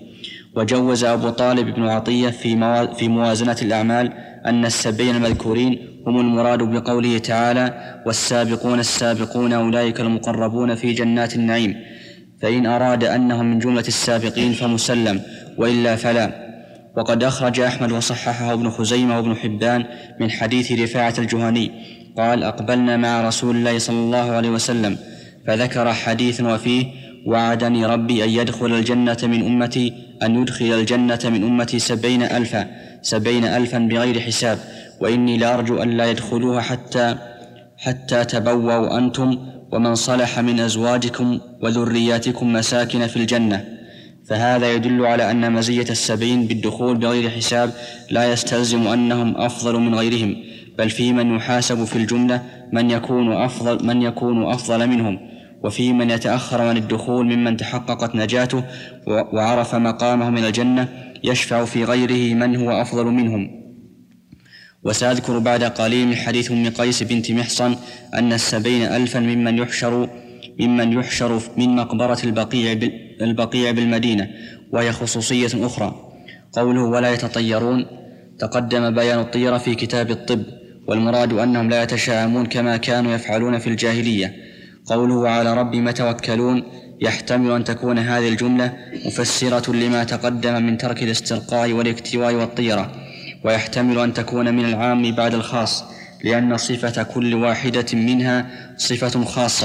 S5: وجوز أبو طالب بن عطية في موازنة الأعمال أن 70 المذكورين هم المراد بقوله تعالى والسابقون السابقون أولئك المقربون في جنات النعيم، فإن أراد أنهم من جملة السابقين فمسلم، وإلا فلا. وقد أخرج أحمد وصححه ابن خزيمة وابن حبان من حديث رفاعة الجهني قال أقبلنا مع رسول الله صلى الله عليه وسلم فذكر حديث وفيه وعدني ربي أن يدخل الجنة من أمتي أن يدخل الجنة من أمتي 70 ألفا بغير حساب، وإني لأرجو أن لا يدخلوها حتى تبوأوا أنتم ومن صلح من أزواجكم وذرياتكم مساكن في الجنة. فهذا يدل على أن مزية 70 بالدخول بغير حساب لا يستلزم أنهم أفضل من غيرهم، بل في من يحاسب في الجملة من يكون أفضل منهم، وفي من يتأخر عن الدخول ممن تحققت نجاته وعرف مقامه من الجنة يشفع في غيره من هو أفضل منهم. وسأذكر بعد قليل من حديث أم قيس بنت محصن أن 70 ألفا ممن يحشر من مقبرة البقيع بالمدينة، وهي خصوصية أخرى. قوله ولا يتطيرون تقدم بيان الطيرة في كتاب الطب، والمراد أنهم لا يتشاءمون كما كانوا يفعلون في الجاهلية. قوله وعلى ربي يتوكلون يحتمل أن تكون هذه الجملة مفسرة لما تقدم من ترك الاسترقاء والاكتواء والطيرة، ويحتمل أن تكون من العام بعد الخاص، لأن صفة كل واحدة منها صفة خاصة.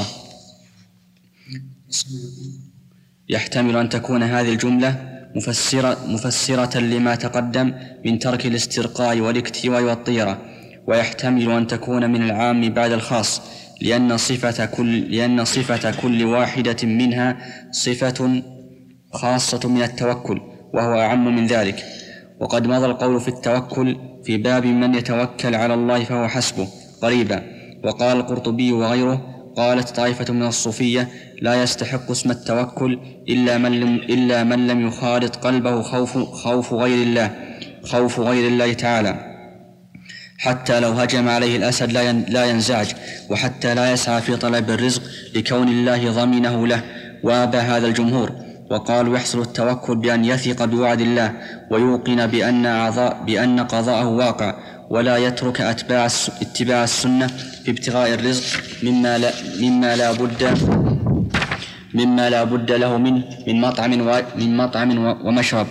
S5: يحتمل أن تكون هذه الجملة مفسرة لما تقدم من ترك الاسترقاء والاكتواء والطيرة، ويحتمل أن تكون من العام بعد الخاص، لأن صفة كل واحدة منها صفة خاصة من التوكل، وهو أعم من ذلك. وقد مضى القول في التوكل في باب من يتوكل على الله فهو حسبه قريبا. وقال القرطبي وغيره قالت طائفة من الصوفية لا يستحق اسم التوكل إلا من لم يخالط قلبه خوف غير الله تعالى، حتى لو هجم عليه الأسد لا ينزعج، وحتى لا يسعى في طلب الرزق لكون الله ضمنه له. وابى هذا الجمهور، وقالوا يحصل التوكل بأن يثق بوعد الله ويوقن بأن قضاءه واقع، ولا يترك اتباع السنة في ابتغاء الرزق مما لا بد له منه من مطعم ومشرب.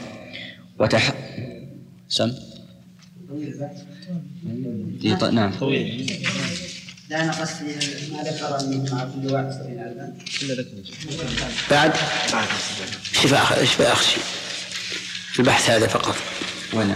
S5: نعم.
S1: لا أنا قصدي ما ذكر أن مع كل واحد 70 ألفا بعد شفاء أخشي في البحث هذا فقط.
S5: وين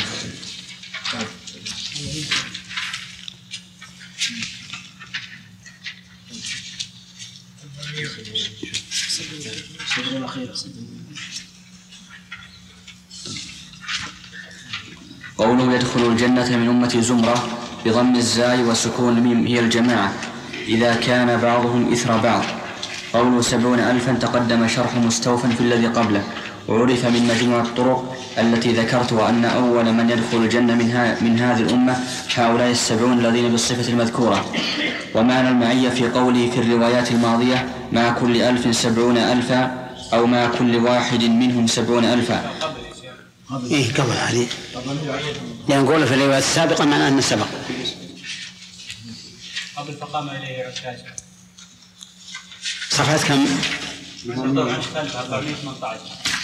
S5: قوله يدخل الجنة من أمتي زمرة بضم الزاي وسكون الميم هي الجماعة إذا كان بعضهم إثر بعض. قوله 70 ألفا تقدم شرح مستوفا في الذي قبله، وعرف من مجموع الطرق التي ذكرتها أن أول من يدخل الجنة من هذه الأمة هؤلاء 70 الذين بالصفة المذكورة. ومعنى المعية في قوله في الروايات الماضية مع كل 1000 70 ألفا أو مع كل واحد منهم 70 ألفا.
S1: إيه قبل هذه، لأن نقول في الروايات السابقة معناه أنه سبق
S2: قبل فقام إليه عكاشة.
S1: صفحة كم؟
S2: 418.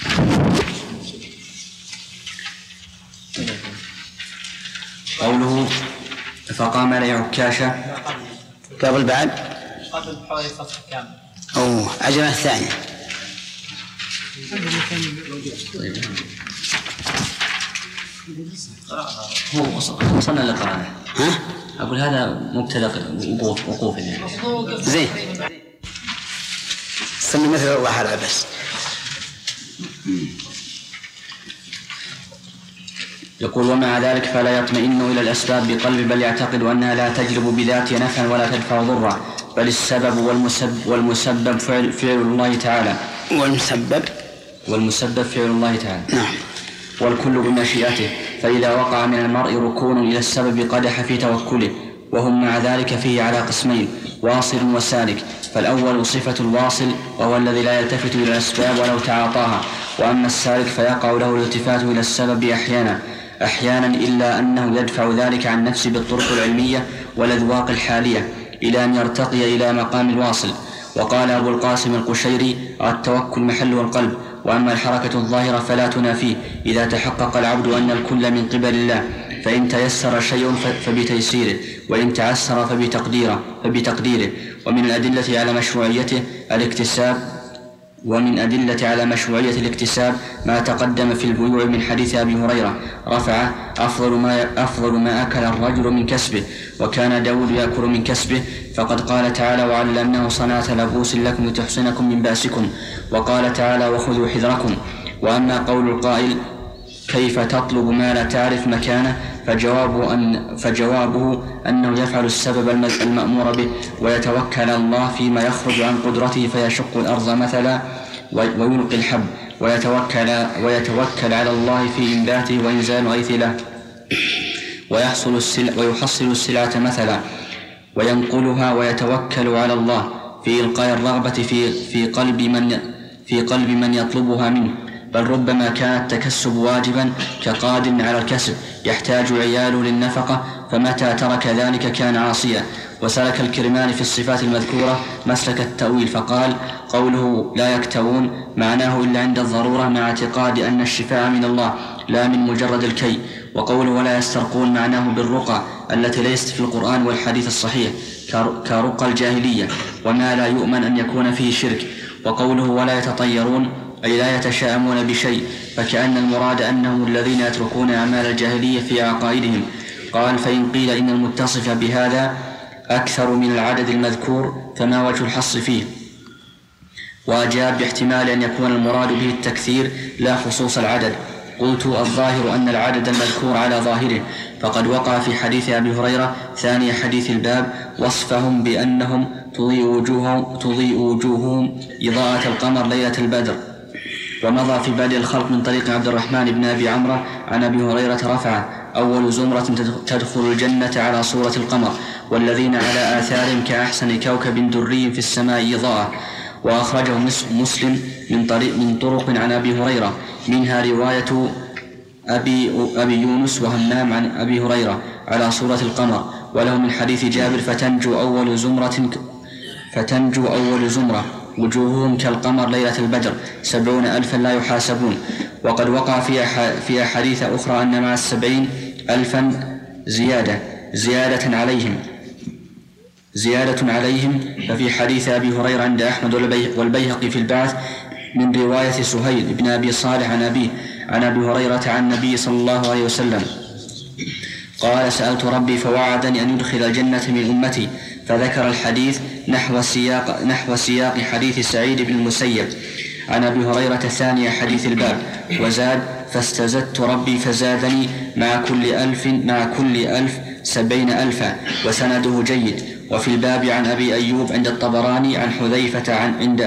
S5: قوله فقام إليه عكاشة
S1: قبل بعد
S2: قبل حوالي صفحة كامل.
S1: أو عجلة الثانية.
S5: هو وصلنا لقراءة.
S1: ها؟
S5: أقول هذا مبتدأ وقوف يعني.
S1: زين. سمي مثل الله على بس.
S5: يقول ومع ذلك فلا يطمئن إلى الأسباب بقلب، بل يعتقد أنها لا تجلب بذاتها نفعا ولا تدفع ضرا، بل السبب والمسبب فعل الله تعالى. والمسبب فعل الله تعالى.
S1: نعم.
S5: والكل بمشيئته، فإذا وقع من المرء ركون إلى السبب قدح في توكله، وهم مع ذلك فيه على قسمين واصل وسالك. فالأول صفة الواصل وهو الذي لا يلتفت إلى الأسباب ولو تعاطاها، وأما السالك فيقع له الالتفات إلى السبب أحيانا إلا أنه يدفع ذلك عن نفسه بالطرق العلمية والأذواق الحالية إلى أن يرتقي إلى مقام الواصل. وقال أبو القاسم القشيري: التوكل محله القلب، وأما الحركة الظاهرة فلا تنافيه إذا تحقق العبد أن الكل من قبل الله، فإن تيسر شيء فبتيسيره، وإن تعسر فبتقديره. ومن الأدلة على مشروعية الاكتساب ما تقدم في البيوع من حديث أبي هريرة رفعه: أفضل ما أكل الرجل من كسبه، وكان داود يأكل من كسبه، فقد قال تعالى: وعلمناه صنعة لبوس لكم لتحصنكم من بأسكم. وقال تعالى: وخذوا حذركم. وأما قول القائل: كيف تطلب ما لا تعرف مكانه؟ فجوابه أنه يفعل السبب المأمور به ويتوكل على الله فيما يخرج عن قدرته، فيشق الأرض مثلا ويلقي الحب، ويتوكل على الله في إنباته وإنزال غيث له، ويحصل السلعة مثلا وينقلها، ويتوكل على الله في إلقاء الرغبة في قلب من يطلبها منه. بل ربما كان التكسب واجبا كقادر على الكسب يحتاج عياله للنفقة، فمتى ترك ذلك كان عاصيا. وسلك الكرماني في الصفات المذكورة مسلك التأويل، فقال: قوله لا يكتوون معناه إلا عند الضرورة، مع اعتقاد أن الشفاء من الله لا من مجرد الكي. وقوله ولا يسترقون معناه بالرقى التي ليست في القرآن والحديث الصحيح كرقى الجاهلية، وما لا يؤمن أن يكون فيه شرك. وقوله ولا يتطيرون أي لا يتشاءمون بشيء، فكأن المراد أنهم الذين يتركون أعمال الجاهلية في عقائدهم. قال: فإن قيل إن المتصف بهذا أكثر من العدد المذكور فما وجه الحص فيه؟ وأجاب باحتمال أن يكون المراد به التكثير لا خصوص العدد. قلت: الظاهر أن العدد المذكور على ظاهره، فقد وقع في حديث أبي هريرة ثاني حديث الباب وصفهم بأنهم تضيء وجوههم إضاءة القمر ليلة البدر. ومضى في بدء الخلق من طريق عبد الرحمن بن أبي عمرو عن أبي هريرة رفعه: أول زمرة تدخل الجنة على صورة القمر، والذين على آثارهم كأحسن كوكب دري في السماء إضاءة. وأخرجه مسلم من طرق عن أبي هريرة، منها رواية أبي يونس وهمام عن أبي هريرة على صورة القمر، وله من حديث جابر: فتنجو أول زمرة وجوههم كالقمر ليلة البدر 70,000 لا يحاسبون. وقد وقع في أحاديث أخرى أن مع 70,000 زيادة عليهم. ففي حديث أبي هريرة عند أحمد والبيهقي في البعث من رواية سهيل بن أبي صالح عن أبيه عن أبي هريرة عن النبي صلى الله عليه وسلم قال: سألت ربي فوعدني أن يدخل الجنة من أمتي، فذكر الحديث نحو سياق حديث سعيد بن المسيب عن أبي هريرة ثاني حديث الباب، وزاد: فاستزدت ربي فزادني مع كل 1000 70,000، وسنده جيد. وفي الباب عن أبي أيوب عند الطبراني عن حذيفة عند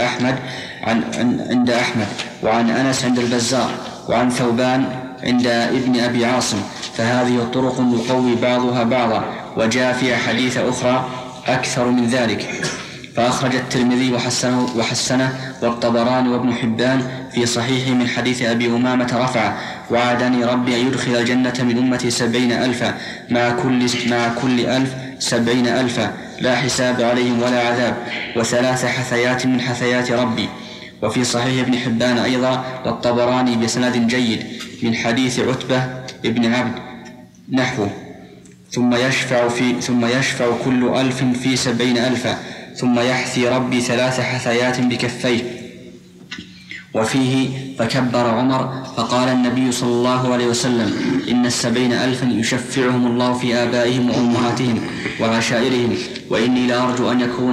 S5: أحمد وعن أنس عند البزار وعن ثوبان عند ابن أبي عاصم، فهذه الطرق يقوي بعضها بعضا. وجاء في أحاديث أخرى أكثر من ذلك، فأخرج الترمذي وحسنه والطبراني وابن حبان في صحيح من حديث أبي أمامة رفع: وعدني ربي أن يدخل الجنة من أمتي 70,000 مع كل 1000 70,000 لا حساب عليهم ولا عذاب، و3 حثيات من حثيات ربي. وفي صحيح ابن حبان أيضا والطبراني بسند جيد من حديث عتبة ابن عبد نحوه: ثم يشفع كل 1000 في 70,000 ثم يحثي ربي 3 حثيات بكفيه. وفيه: فكبر عمر فقال النبي صلى الله عليه وسلم: إن 70,000 يشفعهم الله في آبائهم وأمهاتهم وعشائرهم، وإني لأرجو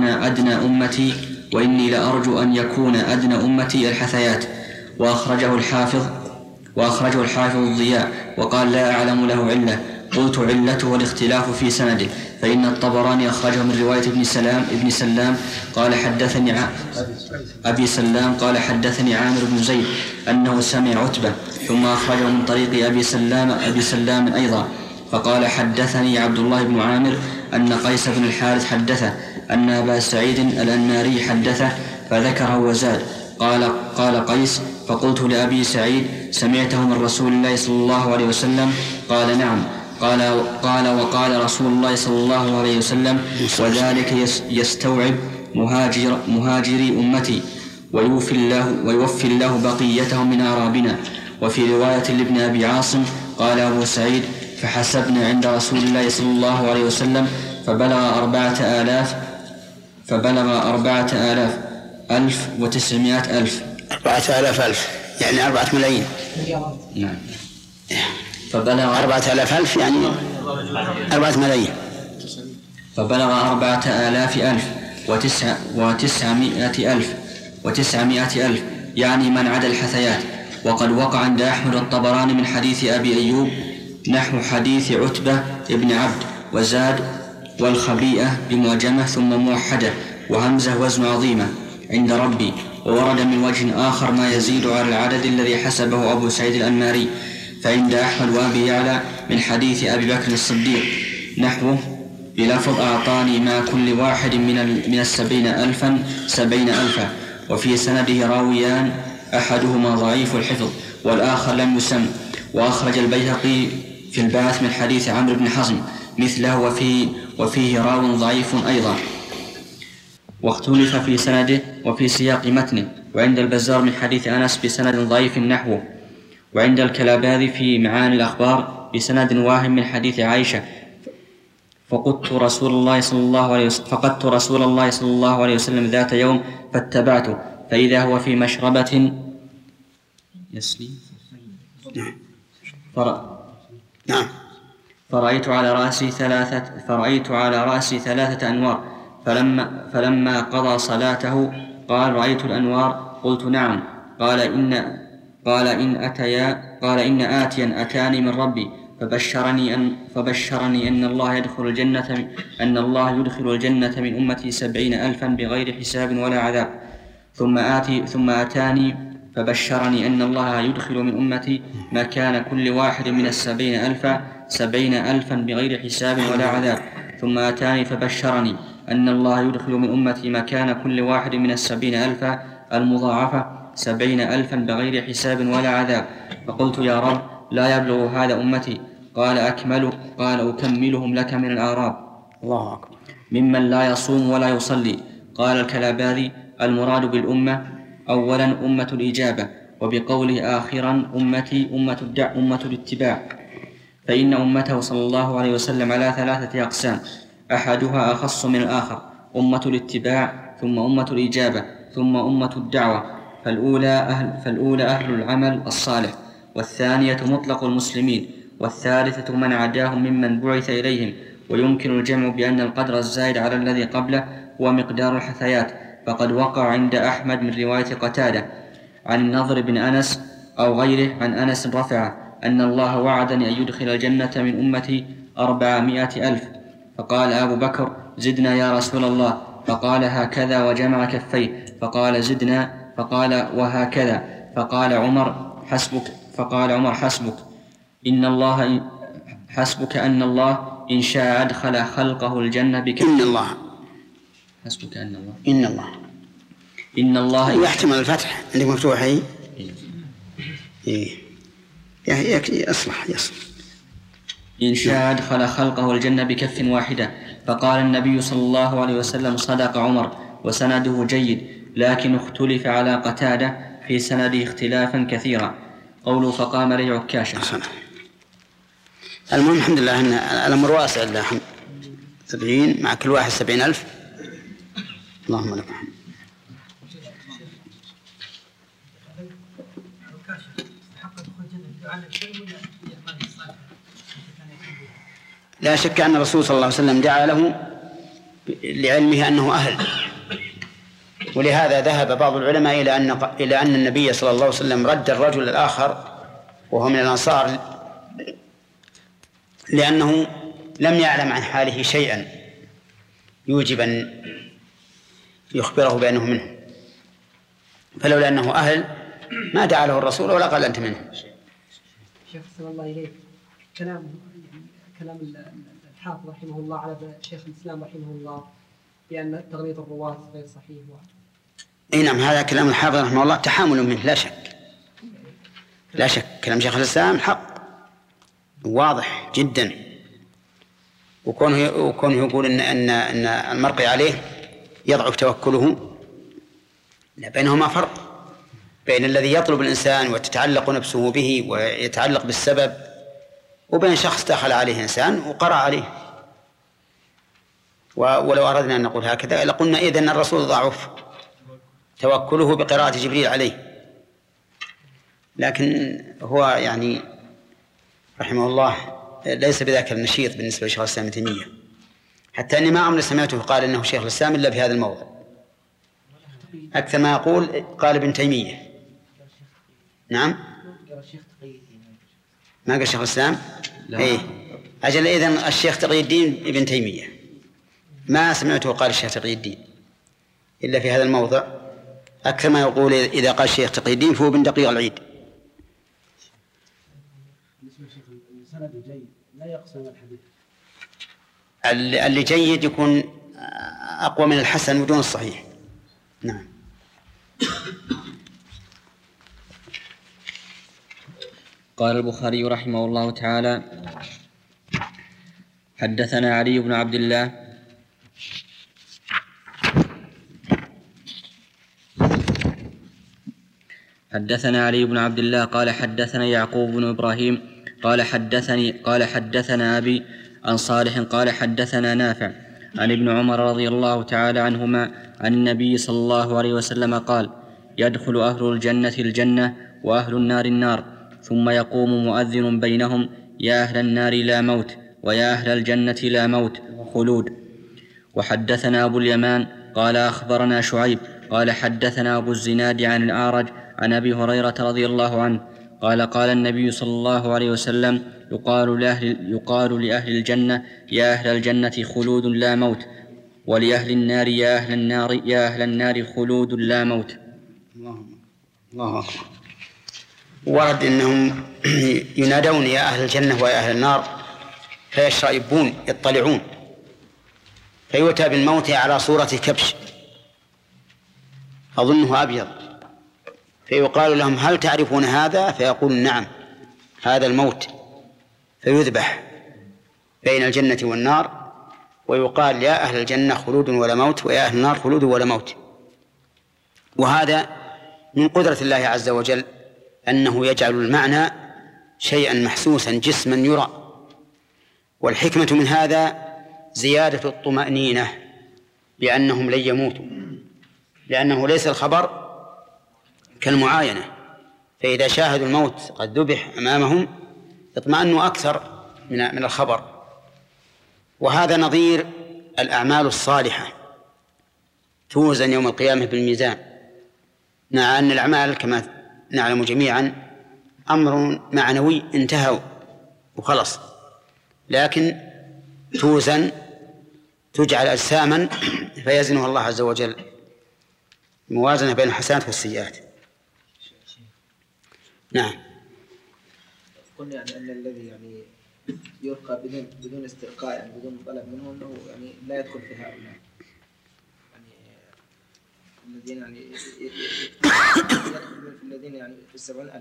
S5: أن يكون أدنى أمتي الحثيات. وأخرجه الحافظ الضياء وقال: لا أعلم له علة. قلت: علته الاختلاف في سنده، فإن الطبراني أخرجه من رواية ابن سلام قال: حدثني أبي سلام قال: حدثني عامر بن زيد أنه سمع عتبة، ثم أخرجه من طريق أبي سلام أيضا، فقال: حدثني عبد الله بن عامر أن قيس بن الحارث حدثه أن أبا سعيد الأنماري حدثه، فذكره وزاد. قال قيس: فقلت لأبي سعيد: سمعته من رسول الله صلى الله عليه وسلم؟ قال: نعم. قال وقال رسول الله صلى الله عليه وسلم: وذلك يستوعب مهاجري أمتي ويوفي الله بقيتهم من أعرابنا. وفي رواية لابن أبي عاصم قال أبو سعيد: فحسبنا عند رسول الله صلى الله عليه وسلم فبلغ 4,900,000.
S1: 4,000 يعني 4 ملايين.
S5: نعم. فبلغ
S1: 4,000 يعني 4 ملايين.
S5: فبلغ 4,900,000 يعني من عدا الحثيات. وقد وقع عند أحمد الطبراني من حديث أبي أيوب نحو حديث عتبة ابن عبد، وزاد: والخبيئة بمعجمة ثم موحدة وهمزة وزن عظيمة عند ربي. وورد من وجه آخر ما يزيد على العدد الذي حسبه أبو سعيد الأنماري، فعند أحمد وأبي يعلى من حديث أبي بكر الصديق نحوه بلفظ: أعطاني ما كل واحد من 70,000. وفي سنده راويان، أحدهما ضعيف الحفظ والآخر لم يسم. وأخرج البيهقي في البعث من حديث عمرو بن حزم مثله وفيه راو ضعيف أيضا، واختلف في سنده وفي سياق متنه. وعند البزار من حديث أنس بسند ضعيف نحوه. وعند الكلاباذي في معاني الأخبار بسند واهم من حديث عائشة: فقدت رسول الله صلى الله عليه وسلم ذات يوم فاتبعته فإذا هو في مشربة يسلي فرأيت على رأسي 3 أنوار. فلما قضى صلاته قال: رأيت الأنوار؟ قلت: نعم. قال: إن آتيا أتاني من ربي فبشرني أن الله يدخل الجنة من أمتي 70,000 بغير حساب ولا عذاب. ثم أتاني فبشرني أن الله يدخل من أمتي مكان كل واحد من 70,000 بغير حساب ولا عذاب. ثم أتاني فبشرني أن الله يدخل من أمتي مكان كل واحد من 70,000 المضاعفة 70,000 بغير حساب ولا عذاب. فقلت: يا رب، لا يبلغ هذا أمتي. قال: أكملهم لك من الأعراب.
S1: الله أكبر.
S5: ممن لا يصوم ولا يصلي. قال الكلاباذي: المراد بالأمة أولا أمة الإجابة، وبقوله آخرا أمتي أمة الاتباع، فإن أمته صلى الله عليه وسلم على 3 أقسام، أحدها أخص من الآخر: أمة الاتباع، ثم أمة الإجابة، ثم أمة الدعوة. فالأولى أهل العمل الصالح، والثانية مطلق المسلمين، والثالثة من عداهم ممن بعث إليهم. ويمكن الجمع بأن القدر الزائد على الذي قبله هو مقدار الحثيات، فقد وقع عند أحمد من رواية قتادة عن النضر بن أنس أو غيره عن أنس رفعه أن الله وعدني أن يدخل الجنة من أمتي 400,000. فقال أبو بكر: زدنا يا رسول الله. فقال: هكذا، وجمع كفيه. فقال: زدنا. فقال: وهكذا. فقال عمر: حسبك إن الله حسبك أن الله إن شاء أدخل خلقه الجنة بكفه.
S1: إن الله
S5: حسبك أن الله
S1: إن الله يحتمل الفتح عندك مفتوح. يصلح.
S5: إن شاء أدخل خلقه الجنة بكف واحدة. فقال النبي صلى الله عليه وسلم: صدق عمر. وسنده جيد، لكن اختلف على قتادة في سنده اختلافا كثيرا. قوله: فقام لي عكاشة.
S1: المهم الحمد لله أن الأمر واسع لله. 70 مع كل واحد 70,000. اللهم لك الحمد. لا شك أن الرسول صلى الله عليه وسلم دعا له لعلمه أنه أهل، ولهذا ذهب بعض العلماء إلى أن النبي صلى الله عليه وسلم رد الرجل الآخر وهو من الأنصار لأنه لم يعلم عن حاله شيئا يوجب أن يخبره بأنه منه، فلولا أنه أهل ما دعا له الرسول ولا قال أنت منه.
S6: شيخ صلى الله إليك، كلام الحافظ رحمه الله على شيخ الإسلام رحمه الله بأن تغليظ الرواة غير صحيح.
S1: أي نعم، هذا كلام الحافظ رحمه الله تحامل منه لا شك، لا شك كلام شيخ الإسلام حق واضح جدا، وكونه يقول أن المرقي عليه يضعف توكله، بينهما فرق، بين الذي يطلب الإنسان وتتعلق نفسه به ويتعلق بالسبب، وبين شخص دخل عليه إنسان وقرأ عليه. ولو أردنا أن نقول هكذا لقلنا إذن الرسول ضعف توكله بقراءة جبريل عليه، لكن هو يعني رحمه الله ليس بذاك النشيط بالنسبة لشيخ الإسلام ابن تيمية، حتى أني ما عمري سمعته قال إنه شيخ الإسلام إلا بهذا الموضع، أكثر ما يقول قال ابن تيمية. نعم ما قال شيخ الإسلام؟ إيه أجل إذن الشيخ تقي الدين ابن تيمية، ما سمعته قال الشيخ تقي الدين إلا في هذا الموضع، أكثر ما يقول إذا قال الشيخ تقي الدين فهو ابن دقيق العيد.
S8: السند جيد لا يقسم الحديث.
S1: اللي جيد يكون أقوى من الحسن ودون الصحيح. نعم.
S5: قال البخاري رحمه الله تعالى: حدثنا علي بن عبد الله قال حدثنا يعقوب بن إبراهيم قال حدثنا أبي عن صالح قال حدثنا نافع عن ابن عمر رضي الله تعالى عنهما عن النبي صلى الله عليه وسلم قال: يدخل أهل الجنة الجنة وأهل النار النار، ثم يقوم مؤذن بينهم: يا أهل النار لا موت، ويا أهل الجنة لا موت، خلود. وحدثنا أبو اليمان قال أخبرنا شعيب قال حدثنا أبو الزناد عن الأعرج عن أبي هريرة رضي الله عنه قال: قال النبي صلى الله عليه وسلم: يقال لأهل الجنة: يا أهل الجنة خلود لا موت، ولأهل النار: يا أهل النار خلود لا موت.
S1: الله أكبر. ورد إنهم ينادون يا أهل الجنة ويا أهل النار فيشرئبون يطلعون، فيؤتى بالموت على صورة كبش أظنه أبيض، فيقال لهم: هل تعرفون هذا؟ فيقول: نعم هذا الموت، فيذبح بين الجنة والنار ويقال: يا أهل الجنة خلود ولا موت، ويا أهل النار خلود ولا موت. وهذا من قدرة الله عز وجل أنه يجعل المعنى شيئا محسوسا جسما يرى، والحكمة من هذا زيادة الطمأنينة بأنهم لن يموتوا، لأنه ليس الخبر كالمعاينة، فإذا شاهدوا الموت قد ذبح أمامهم اطمأنوا أكثر من الخبر. وهذا نظير الأعمال الصالحة توزن يوم القيامة بالميزان، مع أن الأعمال كما نعلم جميعا أمر معنوي انتهى وخلص، لكن توزن تجعل أجساما فيزنها الله عز وجل، موازنة بين الحسنات والسيئات. نعم.
S9: قلنا يعني أن الذي يعني يلقى بدون استلقاء، يعني بدون طلب منه، أنه يعني لا يدخل في هؤلاء، يعني الذين يعني يدخل في الذين يعني في 70,000.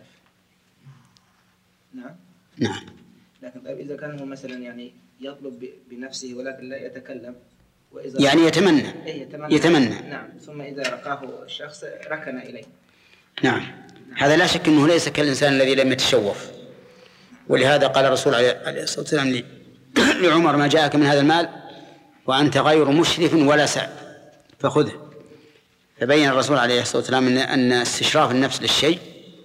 S9: نعم.
S1: نعم.
S9: لكن طيب إذا كان هو مثلا يعني يطلب بنفسه ولكن لا يتكلم، وإذا
S1: يعني يتمنى.
S9: نعم. ثم إذا رقاه الشخص ركن إليه.
S1: نعم. هذا لا شك أنه ليس كالإنسان الذي لم يتشوف، ولهذا قال الرسول عليه الصلاة والسلام لعمر: ما جاءك من هذا المال وأنت غير مشرف ولا سعد فخذه. فبين الرسول عليه الصلاة والسلام أن استشراف النفس للشيء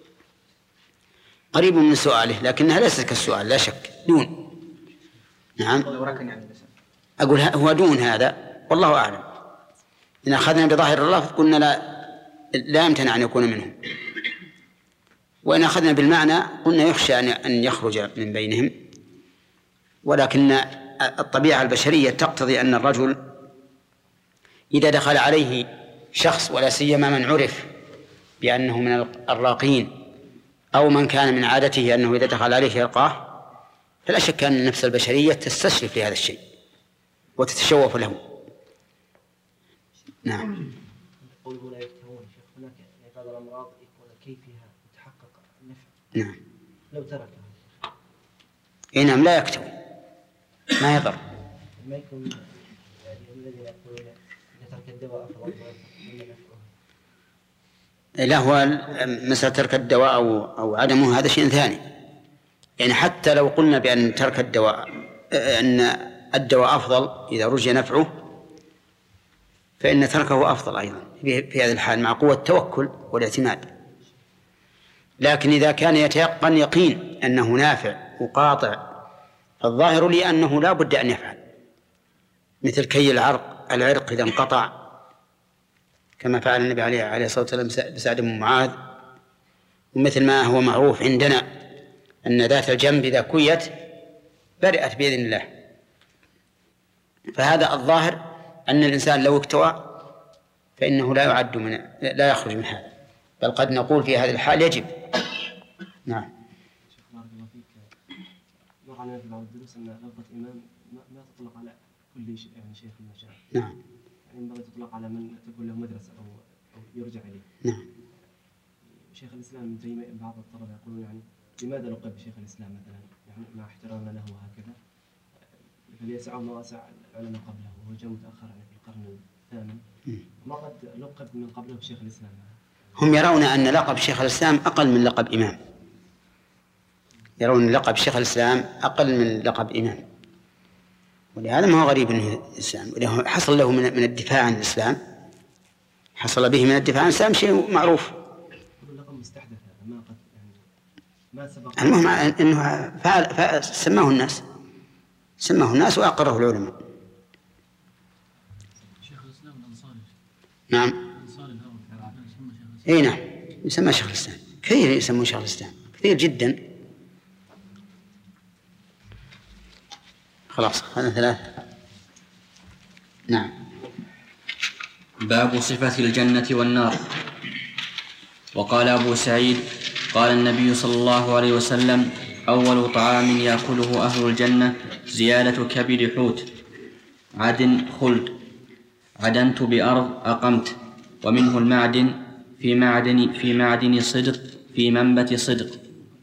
S1: قريب من سؤاله، لكنها ليست كالسؤال لا شك، دون. نعم. أقول هو دون هذا والله أعلم. إن أخذنا بظاهر الله قلنا لا يمتنع أن يكون منهم، وإن أخذنا بالمعنى قلنا يخشى أن يخرج من بينهم، ولكن الطبيعة البشرية تقتضي أن الرجل إذا دخل عليه شخص، ولا سيما من عرف بأنه من الراقين أو من كان من عادته أنه إذا دخل عليه يرقاه، فلا شك أن النفس البشرية تستشرف لهذا الشيء وتتشوف له. نعم.
S8: قوله لا يفتهون شيخ، هناك بعض الأمراض يكون كيفها يتحقق النفع
S1: نعم.
S8: لو تركها
S1: نعم لا يكتوي، ما يضر.
S8: ما يكون يعني الذي يقول إن ترك الدواء أفضل من نفعه.
S1: لا، هو مسألة ترك الدواء أو عدمه هذا شيء ثاني. يعني حتى لو قلنا بأن ترك الدواء أن الدواء أفضل إذا رجي نفعه، فإن تركه أفضل أيضا في هذه الحال مع قوة التوكل والاعتماد. لكن إذا كان يتيقن يقين أنه نافع وقاطع، الظاهر لي أنه لا بد أن يفعل، مثل كي العرق إذا انقطع كما فعل النبي عليه الصلاة والسلام بسعد بن معاذ، ومثل ما هو معروف عندنا أن ذات الجنب إذا كويت برئت بإذن الله. فهذا الظاهر أن الإنسان لو اكتوى فإنه لا يخرج من هذا، بل قد نقول في هذه الحال يجب. نعم.
S7: شيخ بارك الله فيك، مر علينا في بعض الدروس أن لفظة إمام ما تطلق على كل شيء، يعني شيخ المشايخ.
S1: نعم.
S7: يعني ينبغي تطلق على من تكون له مدرسة أو يرجع إليه.
S1: نعم.
S7: شيخ الإسلام ابن تيمية بعض الطلبة يقولون يعني لماذا لقب بشيخ الإسلام مثلا، يعني مع احترامنا له وهكذا، فليسعه ما وسع العلماء قبله، وهو جاء متأخر يعني في القرن الثامن، ما قد لقب من قبله بشيخ الإسلام.
S1: هم يرون أن لقب شيخ الإسلام أقل من لقب إمام، يرون لقب شيخ الإسلام أقل من لقب إمام، ولهذا ما هو غريب أنه الإسلام حصل له من الدفاع عن الإسلام، حصل به من الدفاع عن الإسلام شيء معروف.
S7: اللقب مستحدث هذا، ما قد يعني ما سبق.
S1: المهم أنه سماه الناس وأقره العلماء.
S10: شيخ الإسلام الأنصاري.
S1: نعم.
S10: الأنصاري الأول يسمى شيخ الإسلام.
S1: أي نعم يسمى شيخ الإسلام، كثير يسمون شيخ الإسلام، كثير جدا. خلاص هذا 3. نعم.
S5: باب صفة الجنة والنار. وقال أبو سعيد قال النبي صلى الله عليه وسلم: أول طعام يأكله أهل الجنة زيادة كبد حوت، عدن خلد، عدنت بأرض أقمت، ومنه المعدن في معدن صدق في منبت صدق.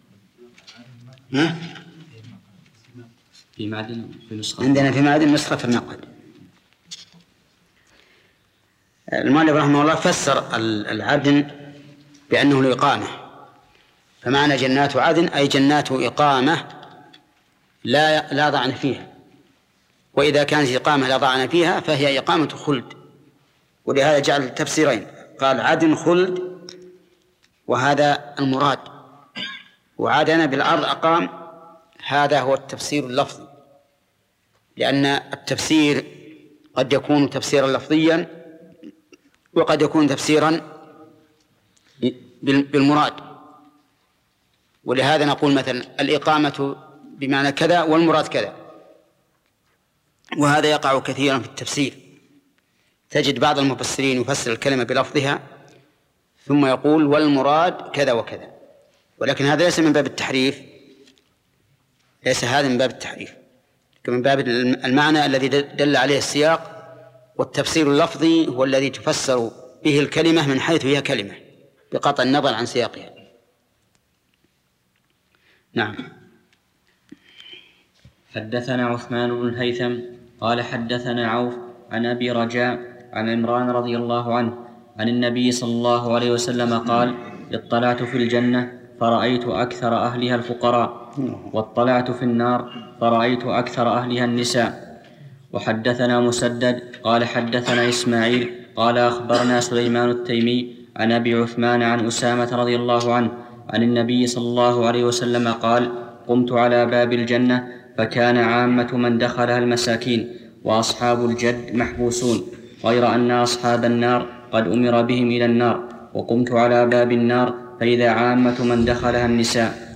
S5: في معدن في نسخة
S1: عندنا في معدن نسخة النقد. المؤلف رحمه الله فسر العدن بأنه الإقامة، فمعنى جنات عدن أي جنات إقامة لا ضعن فيها، وإذا كانت إقامة لا ضعن فيها فهي إقامة خلد، ولهذا جعل تفسيرين، قال عدن خلد وهذا المراد، وعدن بالأرض أقام هذا هو التفسير اللفظي، لأن التفسير قد يكون تفسيرا لفظيا وقد يكون تفسيرا بالمراد، ولهذا نقول مثلا الإقامة بمعنى كذا والمراد كذا، وهذا يقع كثيرا في التفسير. تجد بعض المفسرين يفسر الكلمة بلفظها ثم يقول والمراد كذا وكذا، ولكن هذا ليس من باب التحريف، ليس هذا من باب التحريف، من باب المعنى الذي دل عليه السياق، والتفسير اللفظي هو الذي تفسر به الكلمة من حيث هي كلمة بقطع النظر عن سياقها. نعم.
S5: حدثنا عثمان بن الهيثم قال حدثنا عوف عن أبي رجاء عن عمران رضي الله عنه عن النبي صلى الله عليه وسلم قال: اطلعت في الجنة فرأيت أكثر أهلها الفقراء، واطلعت في النار فرأيت أكثر أهلها النساء. وحدثنا مسدد قال حدثنا إسماعيل قال أخبرنا سليمان التيمي عن أبي عثمان عن أسامة رضي الله عنه عن النبي صلى الله عليه وسلم قال: قمت على باب الجنة فكان عامة من دخلها المساكين، وأصحاب الجد محبوسون، غير أن أصحاب النار قد أمر بهم إلى النار، وقمت على باب النار فإذا عامة من دخلها النساء.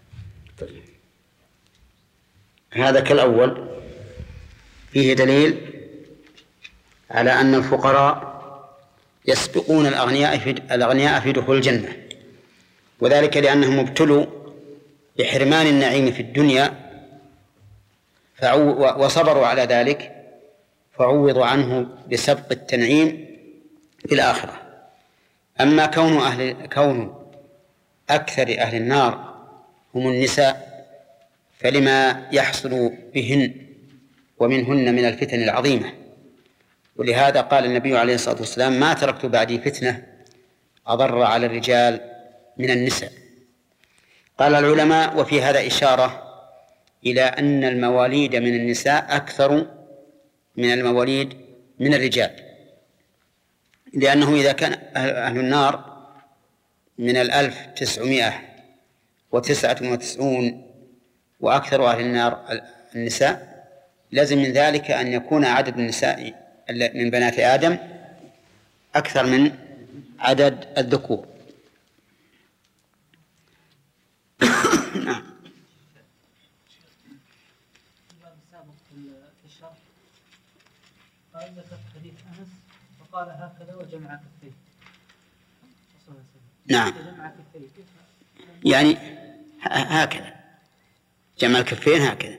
S1: هذا كالأول فيه دليل على أن الفقراء يسبقون الأغنياء في دخول الجنة، وذلك لأنهم ابتلوا بحرمان النعيم في الدنيا وصبروا على ذلك فعوضوا عنه بسبق التنعيم في الآخرة. أما كون أكثر أهل النار هم النساء، فلما يحصل بهن ومنهن من الفتن العظيمة. ولهذا قال النبي عليه الصلاة والسلام: ما تركت بعدي فتنة أضر على الرجال من النساء. قال العلماء: وفي هذا إشارة إلى أن المواليد من النساء أكثر من المواليد من الرجال، لأنه إذا كان أهل النار من 1999 وأكثر أهل النار النساء، لازم من ذلك أن يكون عدد النساء من بنات آدم أكثر من عدد الذكور. نعم.
S11: قال ذكر حديث أنس فقال هكذا وجمع كفيه.
S1: نعم، يعني هكذا جمع الكفين هكذا.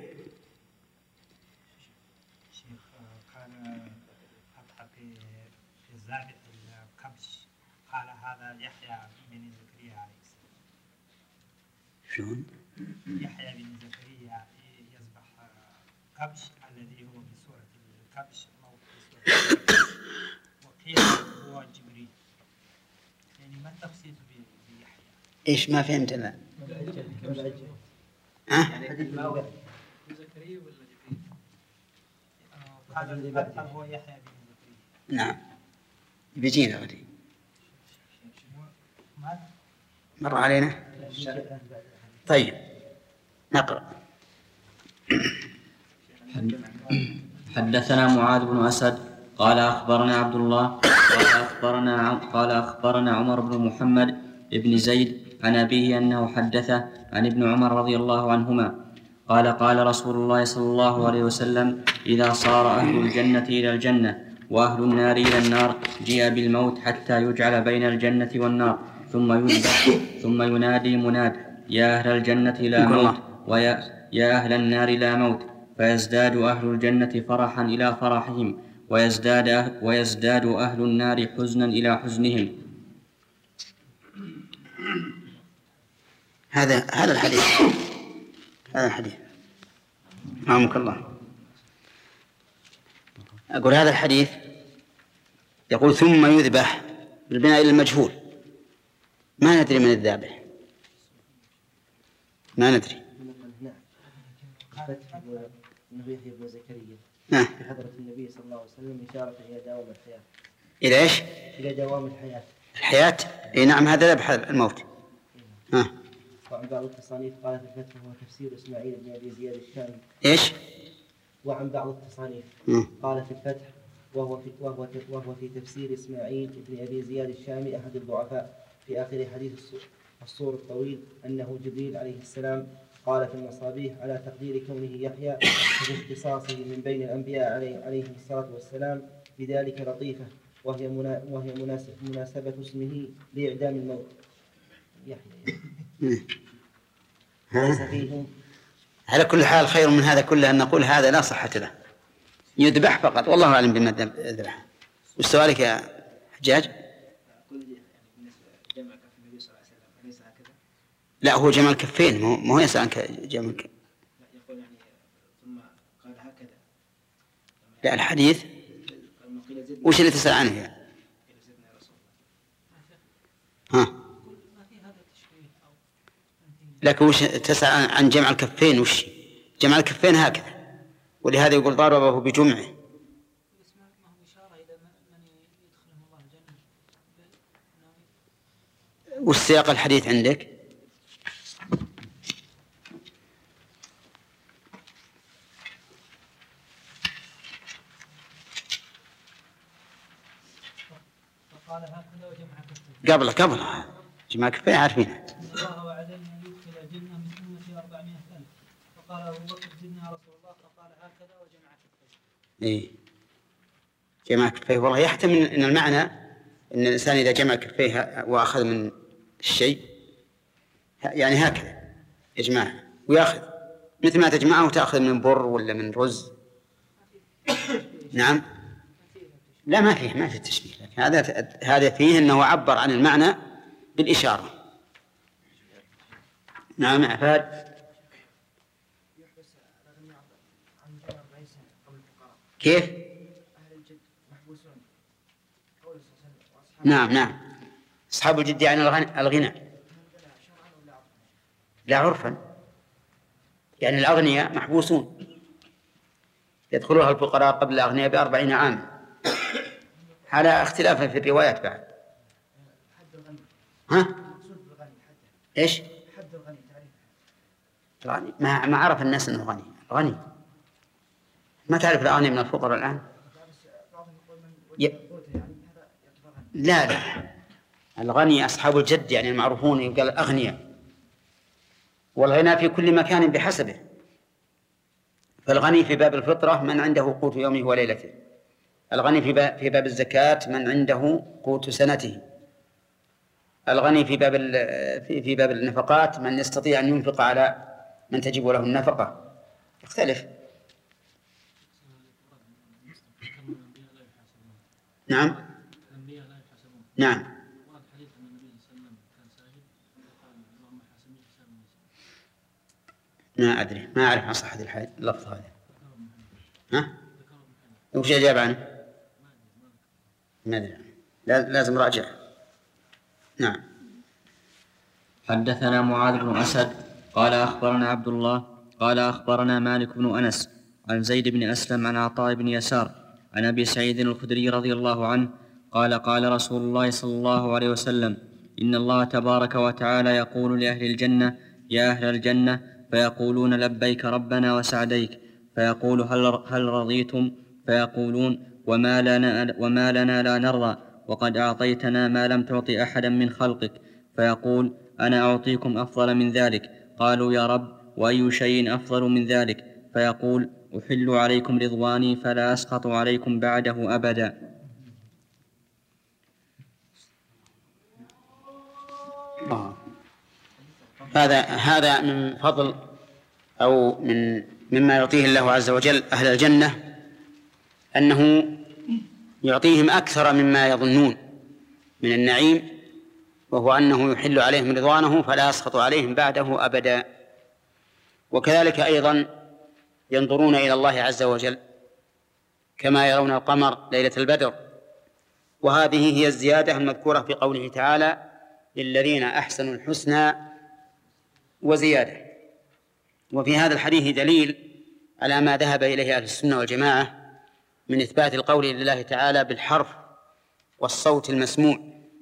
S3: شيخ كان فتح في زابط الكبش، قال هذا يحيى بن زكريا عليه السلام.
S1: شلون؟
S3: يحيى بن زكريا يذبح كبش الذي هو بصورة الكبش أو بصورة وقيل هو جبريل. يعني ما التفسير بيحيى؟
S1: إيش ما فهمت أنا؟
S3: زكريا ولا جبريل؟ قال هو يحيى بن زكريا.
S1: نعم، بيجينا غدي مر علينا. طيب نقرأ.
S5: حدثنا معاذ بن أسد قال أخبرنا عبد الله قال أخبرنا عمر بن محمد بن زيد عن أبيه أنه حدثه عن ابن عمر رضي الله عنهما قال قال رسول الله صلى الله عليه وسلم: إذا صار أهل الجنة إلى الجنة وأهل النار إلى النار جيء بالموت حتى يجعل بين الجنة والنار ثم ينادي مناد: يا أهل الجنة لا موت ويا أهل النار لا موت، فيزداد أهل الجنة فرحا إلى فرحهم ويزداد أهل النار حزنا إلى حزنهم.
S1: هذا الحديث رحمك الله. أقول هذا الحديث يقول: ثم يذبح بالبناء إلى المجهول، ما ندري من الذابح، ما ندري.
S9: أنه يحيى بن زكريا في حضرة النبي صلى الله عليه وسلم إشارة إلى دوام الحياة.
S1: إلى إيش؟
S9: إلى دوام الحياة.
S1: الحياة؟ إيه نعم، هذا ذبح الموت.
S9: وعن بعض التصانيف قال في الفتح هو تفسير إسماعيل بن أبي زياد الشامي.
S1: إيش؟
S9: وعن بعض التصانيف قال في الفتح وهو في تفسير إسماعيل بن أبي زياد الشامي أحد الضعفاء، في آخر حديث الصور الطويل أنه جبريل عليه السلام قال في المصابيح على تقدير كونه يحيى باختصاصه من بين الأنبياء عليهم الصلاة والسلام بذلك لطيفة، وهي مناسبة اسمه لإعدام الموت يحيى.
S1: على كل حال خير من هذا كله أن نقول هذا لا صحة له، يذبح فقط، والله أعلم بما ذبح. وسؤالك يا حجاج؟ لا، هو جمع الكفين، ما هو يسأل عنك جمع الكفين.
S9: يقول يعني ثم قال هكذا.
S1: لا، الحديث وش اللي تسأل عنه يعني؟ ها؟ لكن وش تسأل عن جمع الكفين؟ وش جمع الكفين؟ هكذا، ولهذا يقول ضربه بجمعه. والسياق الحديث عندك؟ قبل جمع كفين عارفينها.
S11: الله وعدني أن يدخل الجنة من أمتي 400,000، فقال أبو بكر: زدنا يا رسول الله، فقال هكذا وجمع كفيه.
S1: إيه، جمع كفيه. والله يحتمل أن المعنى أن الإنسان إذا جمع كفيه وأخذ من الشيء يعني هكذا يجمعه ويأخذ، مثل ما تجمعه وتأخذ من بر ولا من رز. نعم، لا ما في تشبيه، لكن هذا فيه أنه عبر عن المعنى بالإشارة. نعم عفاد. كيف؟ نعم أصحاب الجد يعني الغنى لا عرفا، يعني الأغنياء محبوسون يدخلها الفقراء قبل الأغنياء ب40 عاما، على اختلاف في الروايات بعد. ها؟ إيش؟ الغني ما عرف الناس أنه غني. ما تعرف الأغنياء من الفقراء الآن؟ لا الغني أصحاب الجد يعني المعروفون يقال الأغنياء، والغنى في كل مكان بحسبه. فالغني في باب الفطرة من عنده قوت يومه وليلته، الغني في باب الزكاة من عنده قوت سنته، الغني في باب النفقات من يستطيع أن ينفق على من تجب له النفقة، يختلف. نعم ما أدري، ما أعرف عن صحة اللفظ هذا. ها؟ وش أجاب عنه؟ ما أدري، لازم راجع. نعم.
S5: حدثنا معاذ بن أسد قال أخبرنا عبد الله قال أخبرنا مالك بن أنس عن زيد بن أسلم عن عطاء بن يسار عن أبي سعيد الخدري رضي الله عنه قال قال رسول الله صلى الله عليه وسلم: إن الله تبارك وتعالى يقول لأهل الجنة: يا أهل الجنة، فيقولون: لبيك ربنا وسعديك. فيقول: هل رضيتم؟ فيقولون: وما لنا لا نرضى، وقد أعطيتنا ما لم تعط أحدا من خلقك. فيقول: أنا أعطيكم أفضل من ذلك. قالوا: يا رب، وأي شيء أفضل من ذلك؟ فيقول: أحل عليكم رضواني فلا أسخط عليكم بعده أبدا.
S1: هذا من فضل أو مما يعطيه الله عز وجل أهل الجنة، أنه يعطيهم أكثر مما يظنون من النعيم، وهو أنه يحل عليهم رضوانه فلا يسخط عليهم بعده أبدا. وكذلك أيضا ينظرون إلى الله عز وجل كما يرون القمر ليلة البدر، وهذه هي الزيادة المذكورة في قوله تعالى: للذين أحسنوا الحسنى وزيادة. وفي هذا الحديث دليل على ما ذهب إليه أهل السنة والجماعة من إثبات القول لله تعالى بالحرف والصوت المسموع،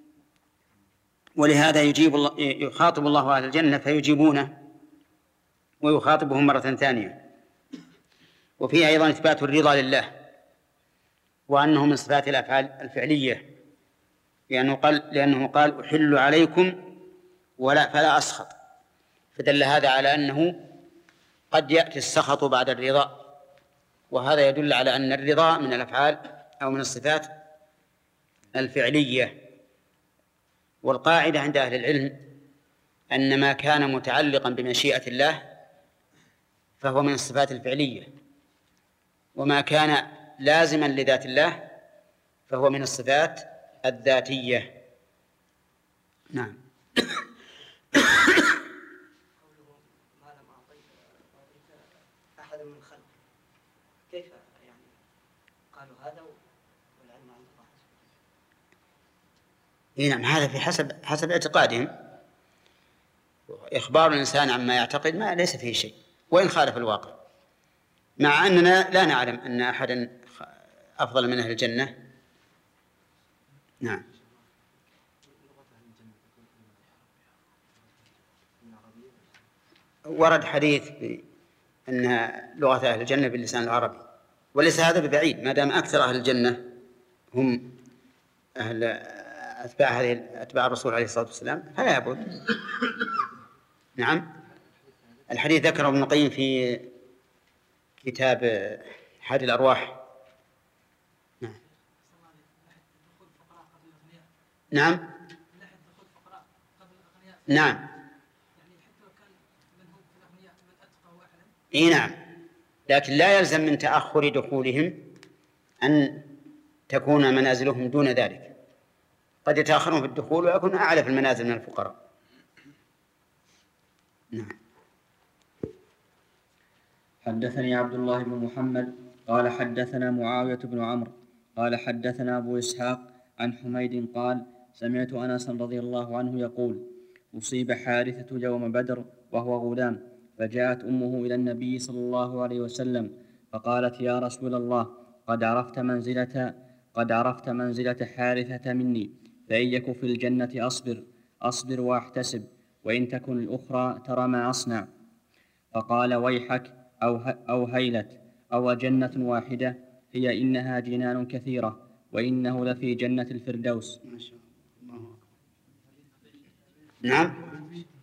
S1: ولهذا يخاطب الله أهل الجنة فيجيبونه ويخاطبهم مرة ثانية. وفيه أيضا إثبات الرضا لله، وأنه من صفات الأفعال الفعلية، لأنه قال: أحل عليكم فلا أسخط، فدل هذا على أنه قد يأتي السخط بعد الرضا، وهذا يدل على أن الرضا من الأفعال أو من الصفات الفعلية. والقاعدة عند أهل العلم أن ما كان متعلقا بمشيئة الله فهو من الصفات الفعلية، وما كان لازما لذات الله فهو من الصفات الذاتية. نعم.
S9: أحد من خلق، كيف يعني قالوا هذا والعلم عند الله؟
S1: نعم، هذا في حسب اعتقادهم. إخبار الإنسان عما يعتقد ما ليس فيه شيء وإن خالف الواقع، مع أننا لا نعلم أن أحدا أفضل من أهل الجنة. نعم. ورد حديث أن لغة أهل الجنة باللسان العربي، وليس هذا ببعيد ما دام أكثر أهل الجنة هم أهل أتباع الرسول عليه الصلاة والسلام فلا يبعد. نعم. الحديث ذكره ابن القيم في كتاب حاد الأرواح. نعم. نعم. نعم. إيه نعم، لكن لا يلزم من تأخر دخولهم أن تكون منازلهم دون ذلك، قد يتأخرون في الدخول ويكون أعلى في المنازل من الفقراء. نعم.
S5: حدثني عبد الله بن محمد قال حدثنا معاوية بن عمرو قال حدثنا أبو إسحاق عن حميد قال سمعت أنس رضي الله عنه يقول أصيب حارثة يوم بدر وهو غلام، فجاءت أمه إلى النبي صلى الله عليه وسلم فقالت يا رسول الله قد عرفت منزلة حارثة مني، فإن يك في الجنة أصبر وأحتسب، وإن تكن الأخرى ترى ما أصنع. فقال ويحك أو هيلت أو جنة واحدة هي إنها جنان كثيرة وإنه لفي جنة الفردوس.
S1: ما شاء الله. نعم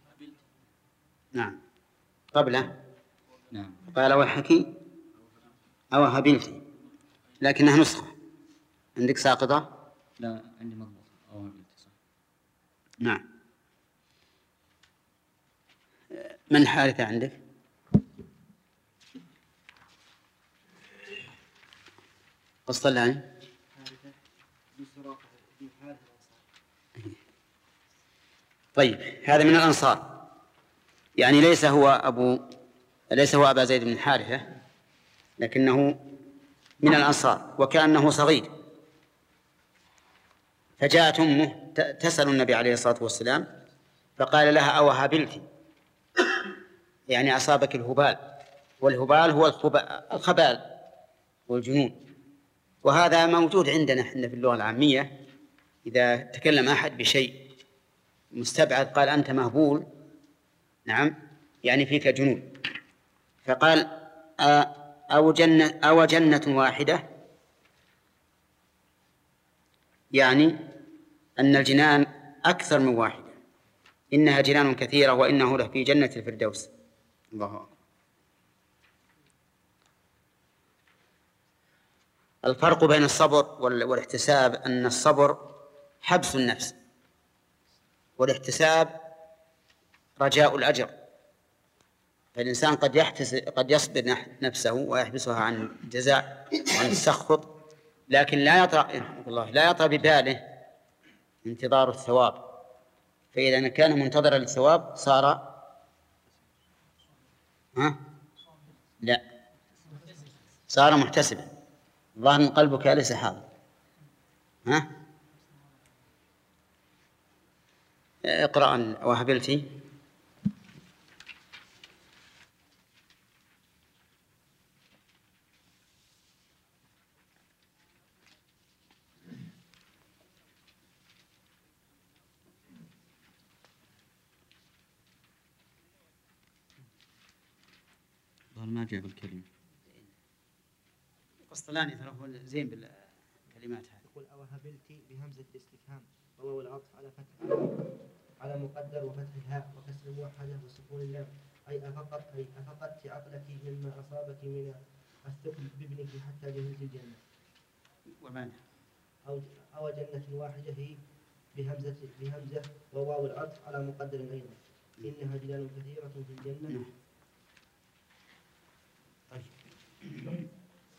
S1: نعم قبله
S5: نعم.
S1: قال ويحكي أو هبلتي، لكنها نسخة عندك ساقطة؟
S5: لا عندي مضبوط أو هبلتي صح.
S1: نعم. من حارثة عندك؟ قصة الآن. طيب هذا من الأنصار، يعني ليس هو أبا زيد بن حارثة، لكنه من الأنصار وكأنه صغير. فجاءت أمه تسأل النبي عليه الصلاة والسلام فقال لها أو هبلت، يعني أصابك الهبال، والهبال هو الخبال والجنون. وهذا موجود عندنا احنا في اللغة العامية، إذا تكلم أحد بشيء مستبعد قال أنت مهبول، نعم، يعني فيك جنون. فقال أو جنة واحدة، يعني أن الجنان أكثر من واحدة، إنها جنان كثيرة وإنه له في جنة الفردوس. الله أكبر. الفرق بين الصبر والاحتساب أن الصبر حبس النفس، والاحتساب رجاء الأجر. فالإنسان قد يصبر نفسه ويحبسها عن الجزاء وعن السخط، لكن لا يطرأ بباله انتظار الثواب، فإذا كان منتظرا للثواب صار محتسبا. ظاهر من قلبك ليس حاضر. اقرأ وهبلتي.
S5: ما جاب الكلمة.
S1: قسطلاني ترى هو زين بالكلمات هذه.
S12: يقول أو هبلتي بهمزة الاستفهام وهو العطف على فتح على مقدر وفتح الهاء وكسر موحدة وسكون اللام، أي أفقدت عقلك مما أصابك من الثقل بابنك حتى جهلت الجنة.
S1: ومعنى
S12: أو جنة واحدة هي بهمزة وواو العطف على مقدر أيضا، إنها جنان كثيرة في الجنة.
S1: طيب.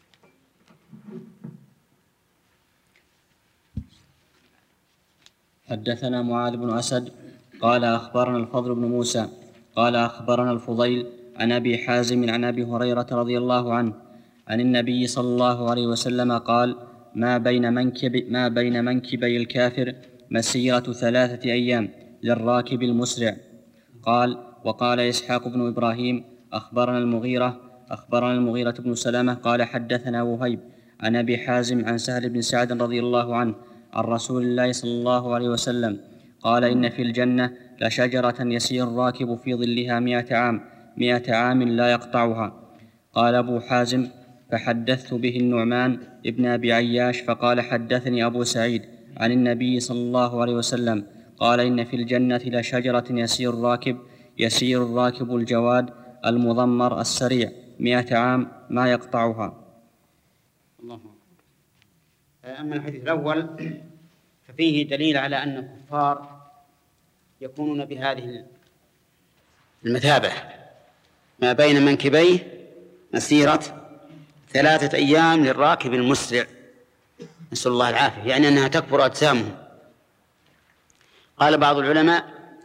S5: حدثنا معاذ بن أسد قال أخبرنا الفضل بن موسى قال أخبرنا الفضيل عن أبي حازم عن أبي هريرة رضي الله عنه عن النبي صلى الله عليه وسلم قال ما بين منكبي الكافر مسيرة 3 أيام للراكب المسرع. قال وقال إسحاق بن إبراهيم أخبرنا المغيرة بن سلمة قال حدثنا وهيب عن أبي حازم عن سهل بن سعد رضي الله عنه عن رسول الله صلى الله عليه وسلم قال إن في الجنة لشجرة يسير الراكب في ظلها 100 عام لا يقطعها. قال أبو حازم فحدثت به النعمان ابن أبي عياش فقال حدثني أبو سعيد عن النبي صلى الله عليه وسلم قال إن في الجنة لشجرة يسير الراكب الجواد المضمر السريع 100 عام ما يقطعها.
S1: الله. أما الحديث الأول ففيه دليل على أن الكفار يكونون بهذه المثابة ما بين منكبيه مسيرة 3 أيام للراكب المسرع، نسأل الله العافية، يعني أنها تكبر أجسامهم. قال بعض العلماء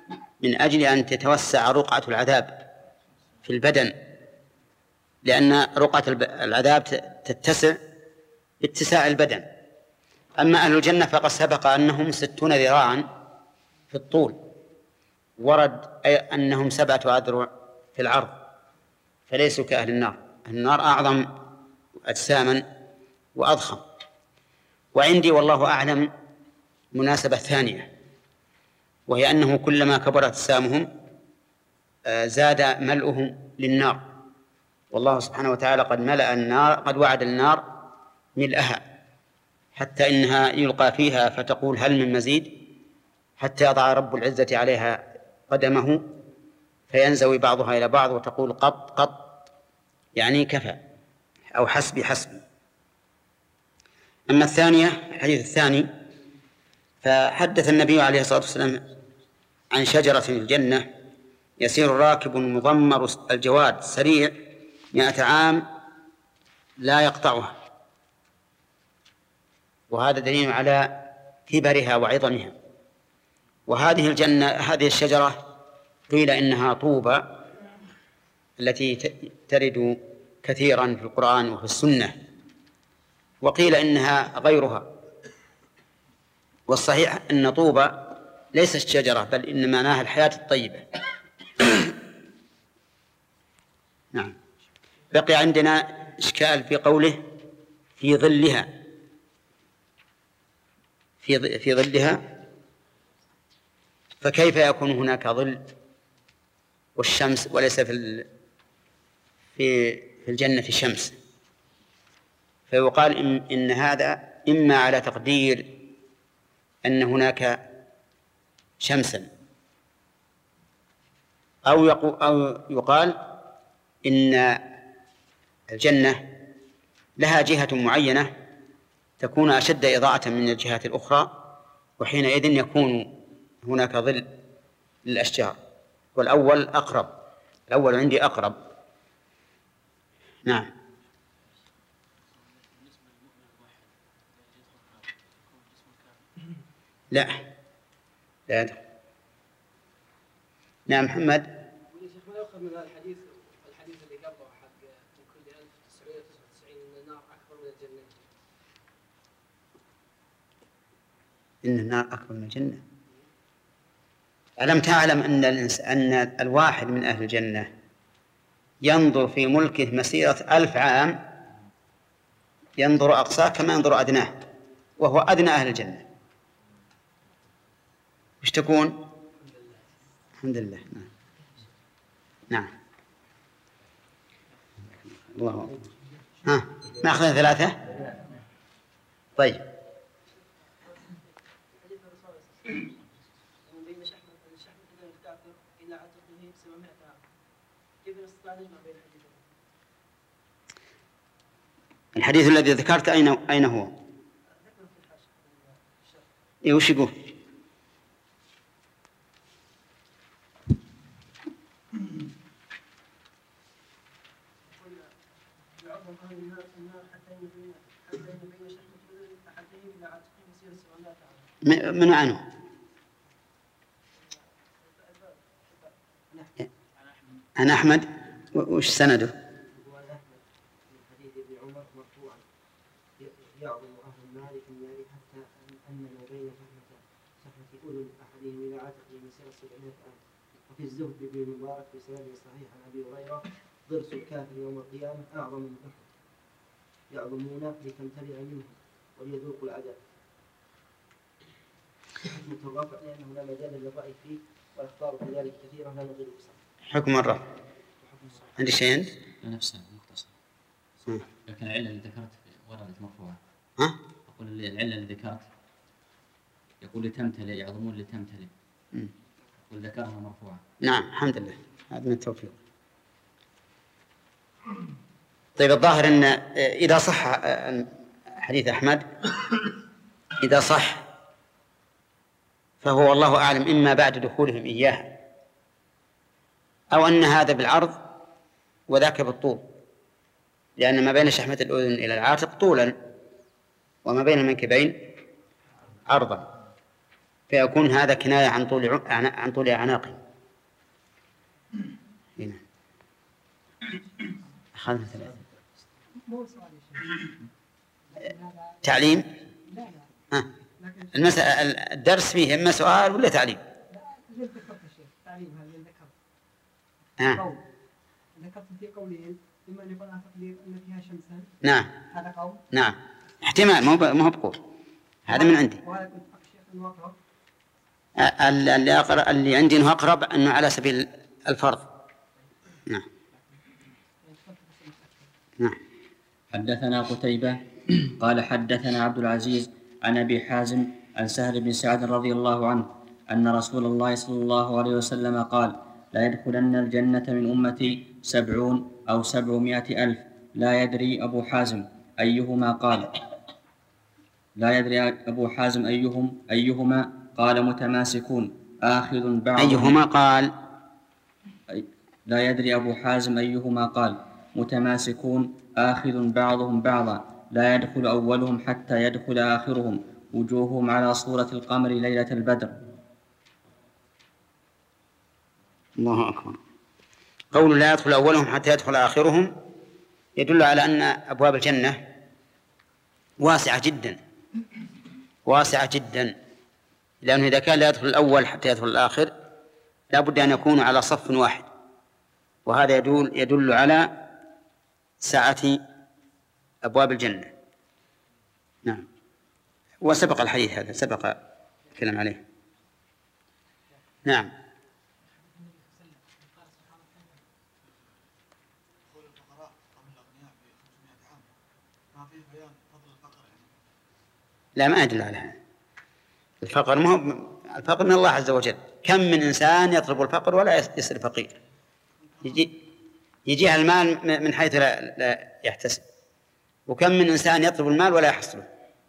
S1: من أجل أن تتوسع رقعة العذاب في البدن، لأن رقعة العذاب تتسع باتساع البدن. أما أهل الجنة فقد سبق أنهم 60 ذراعا في الطول، ورد أنهم 7 أذرع في العرض، فليسوا كأهل النار. أهل النار أعظم أجساما وأضخم. وعندي والله أعلم مناسبة ثانية، وهي أنه كلما كبرت أجسامهم زاد ملؤهم للنار، والله سبحانه وتعالى قد ملأ النار، قد وعد النار ملأها، حتى إنها يلقى فيها فتقول هل من مزيد، حتى يضع رب العزة عليها قدمه فينزوي بعضها إلى بعض وتقول قط قط، يعني كفى أو حسبي حسبي. أما الثانية، الحديث الثاني، فحدث النبي عليه الصلاة والسلام عن شجرة في الجنة يسير راكب مضمر الجواد سريع 100 عام لا يقطعها، وهذا دليل على كبرها وعظمها. وهذه الجنة، هذه الشجرة قيل إنها طوبى التي ترد كثيرا في القرآن وفي السنة، وقيل إنها غيرها. والصحيح أن طوبى ليست شجرة، بل إن معناها الحياة الطيبة. نعم. بقي عندنا إشكال في قوله في ظلها، في ظلها، فكيف يكون هناك ظل والشمس وليس في الجنة شمس؟ فيقال إن هذا إما على تقدير أن هناك شمسا، أو يقال إن الجنة لها جهة معينة تكون أشد إضاءة من الجهات الأخرى، وحينئذ يكون هناك ظل للأشجار. والأول أقرب، الأول عندي أقرب. نعم. لا يدخل. نعم محمد.
S4: ما يؤخذ من هذا الحديث اللي قبله حق من كل 1999 ان النار اكبر من الجنه.
S1: إن النار أكبر من الجنة. ألم تعلم أن الواحد من أهل الجنة ينظر في ملكه مسيرة 1000 عام، ينظر أقصاه كما ينظر أدناه، وهو أدنى أهل الجنة. وش تكون؟ الحمد لله. نعم. الله أكبر. ها ما أخذنا 3؟ طيب. الحديث الذي ذكرت أين هو؟ إيه وش يقول؟ من عنه؟ عن أحمد. وش سنده؟
S12: يعظم أهل النار في النار حتى أن ما بين شحمة أذن أحدهم إلى عاتقه مسيرة 700 عام. وفي الزهد بن المبارك في سند صحيح عن أبي هريرة ضرس الكافر يوم القيامة أعظم من أحد، يعظمون لتمتلئ منه وليذوقوا العذاب. حكم الرفع لأنه لا مجال للرأي فيه، والأخبار في ذلك كثيرة لا نطيق بصر.
S1: حكم الرفع عندي شيء أنت؟
S5: نفسه مختصر. لكن العلة اللي ذكرت وردت مرفوعة.
S1: ها؟
S5: أقول العلة اللي ذكرت يقول لتمتلئ، يعظمون لتمتلئ، وذكرها مرفوعة.
S1: نعم الحمد لله، هذا من التوفيق. طيب الظاهر أن إذا صح حديث أحمد، إذا صح فهو والله أعلم إما بعد دخولهم إياها، أو أن هذا بالعرض وذاك بالطول، لأن ما بين شحمة الأذن إلى العاتق طولا، وما بين المنكبين عرضا، فيكون هذا كناية عن طول أعناقهم. هنا أخذنا 3.
S6: مو سؤال يا شيخ.
S1: تعليم.
S6: لا لا.
S1: المسألة الدرس فيه إما سؤال ولا تعليم.
S6: لا اللي ذكرت يا شيخ تعليم هذا اللي ذكرت.
S1: قول.
S6: ذكرت في قولين إما أن يكون على تقدير أن فيها شمسا.
S1: نعم.
S6: هذا قول.
S1: نعم. احتمال ما هو بقول. هذا من عندي.
S6: وهذا كنت شيخ أنه أقرب.
S1: اللي عندي أنه أقرب أنه على سبيل الفرض. نعم. نعم.
S5: حدثنا قتيبة قال حدثنا عبد العزيز عن أبي حازم عن سهل بن سعد رضي الله عنه أن رسول الله صلى الله عليه وسلم قال لا يدخلن الجنة من أمتي 70 أو 700 ألف. لا يدري أبو حازم أيهما قال. لا يدري أبو حازم أيهما قال متماسكون آخذ بعضهم.
S1: أيهما قال.
S5: لا يدري أبو حازم أيهما قال متماسكون آخذ بعضهم بعضا لا يدخل أولهم حتى يدخل آخرهم وجوههم على صورة القمر ليلة البدر.
S1: الله أكبر. قول لا يدخل أولهم حتى يدخل آخرهم يدل على أن أبواب الجنة واسعة جدا واسعة جدا، لأنه إذا كان لا يدخل الأول حتى يدخل الآخر لا بد أن يكونوا على صف واحد، وهذا يدل على سعة أبواب الجنة. نعم. وسبق الحديث هذا سبق الكلام عليه. نعم. لا ما يدل على هذا. الفقر الفقر من الله عز وجل. كم من إنسان يطلب الفقر ولا يصير فقير، يجيها المال من حيث لا يحتسب، وكم من إنسان يطلب المال ولا يحصله.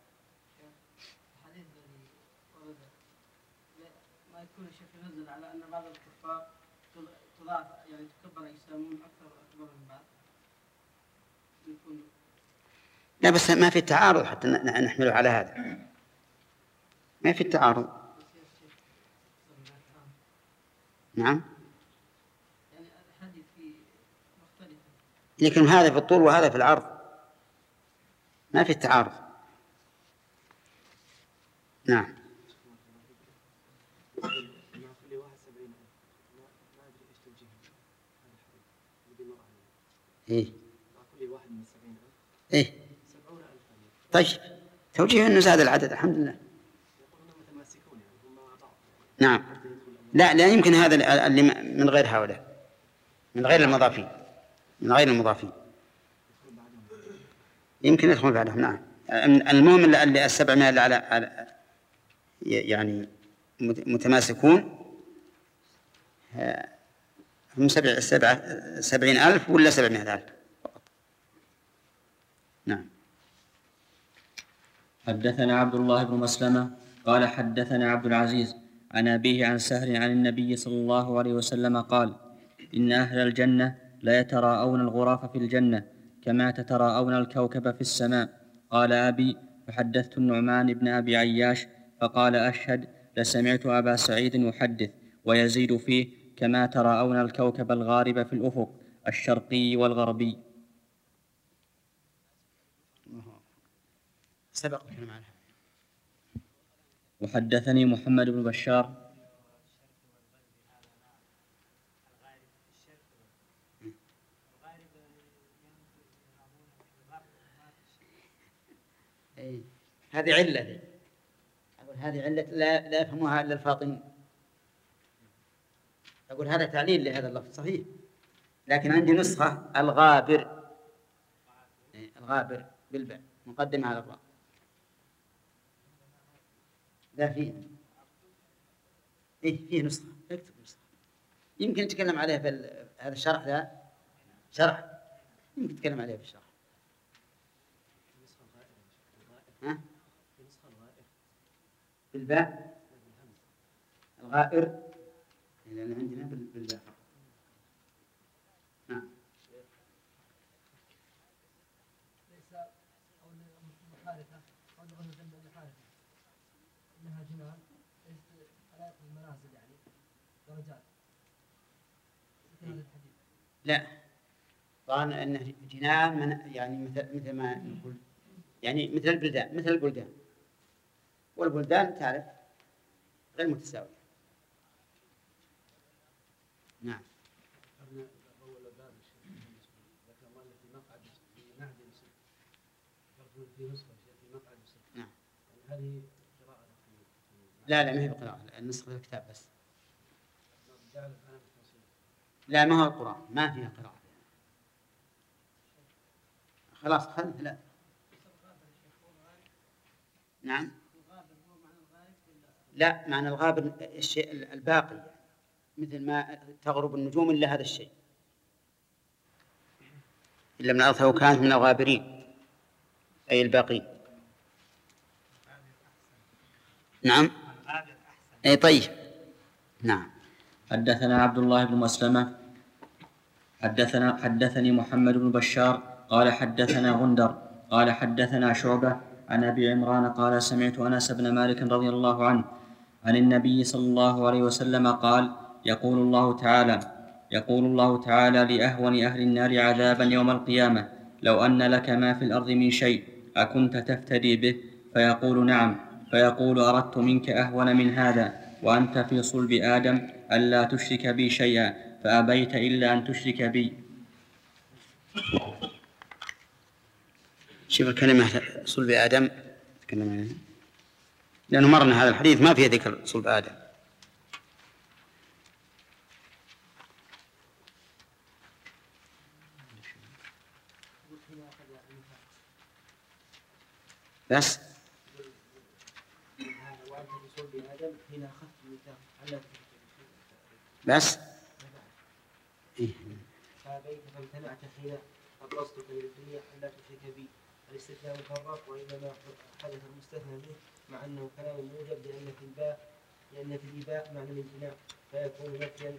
S4: ما يكون الشيخ ينزل على أن بعض الكفار تضاعف يعني تكبر أجسامهم أكبر من بعض.
S1: لا بس ما في تعارض حتى نحمله على هذا، ما في تعارض. نعم.
S4: يعني الحديث فيه مختلف.
S1: لكن هذا في الطول وهذا في العرض، ما في تعارض. نعم. إيه. إيه. طيب توجيه أنه زاد العدد الحمد لله. نعم. لا يمكن هذا اللي من غير هؤلاء، من غير المضافين يمكن يدخل بعدهم. نعم. المهم اللي 700 اللي على يعني متماسكون هم 70,000 ولا 700,000. نعم.
S5: حدثنا عبد الله بن مسلمة قال حدثنا عبد العزيز عن أبيه عن سهل عن النبي صلى الله عليه وسلم قال إن أهل الجنة لا يتراءون الغرف في الجنة كما تتراءون الكوكب في السماء. قال أبي فحدثت النعمان بن أبي عياش فقال أشهد لسمعت أبا سعيد يحدث ويزيد فيه كما تراءون الكوكب الغارب في الأفق الشرقي والغربي.
S1: سبق.
S5: وحدثني محمد بن بشار
S1: هذه علة أقول هذه علة لا يفهمها إلا الفاطمي. أقول هذا تعليل لهذا اللفظ صحيح، لكن عندي نسخة الغابر بالباء مقدمة على الراء. لا فيه فيه نسخة، اكتب نسخة يمكن نتكلم عليها في هذا الشرح. ذا شرح يمكن نتكلم عليها في الشرح. ها؟ بالباء الغائر لأن عندنا بالباء فقط. نعم.
S6: ليس أو محارثة أو نظن جنب المحارثة إنها جنان ليست على المنازل يعني درجات في هذا الحديث.
S1: لا، ظن أنه جنان يعني مثل ما نقول، يعني مثل البلدان، والبلدان تعرف غير متساوية. نعم. نعم. لا ما هي بقراءة، النسخ في الكتاب بس. لا ما هو القرآن، ما فيها قراءة. خلاص خلنا لا. نعم. لا، معنى الغابر الشيء الباقي، مثل ما تغرب النجوم إلا هذا الشيء، إلا من أرثه كانت من الغابرين أي الباقين. نعم. أي طيب. نعم.
S5: حدثنا عبد الله بن مسلمة حدثني محمد بن بشار قال حدثنا غندر قال حدثنا شعبة عن أبي عمران قال سمعت أنس بن مالك رضي الله عنه عن النبي صلى الله عليه وسلم قال يقول الله تعالى لأهون أهل النار عذابا يوم القيامة لو أن لك ما في الأرض من شيء أكنت تفتدي به؟ فيقول نعم، فيقول أردت منك أهون من هذا وأنت في صلب آدم ألا تشرك بي شيئا فأبيت إلا أن تشرك بي.
S1: شوف الكلمة صلب آدم لأنه مرنا هذا الحديث ما فيه ذكر صلب آدم. بس بس
S12: فأبيت فامتنعت حين أبرزتك للدنيا ألا تشرك بي. الاستثناء مفرق وإنما حدث المستثنى به مع أنه كلام موجب لأن في الإباء معنى الامتناع فيكون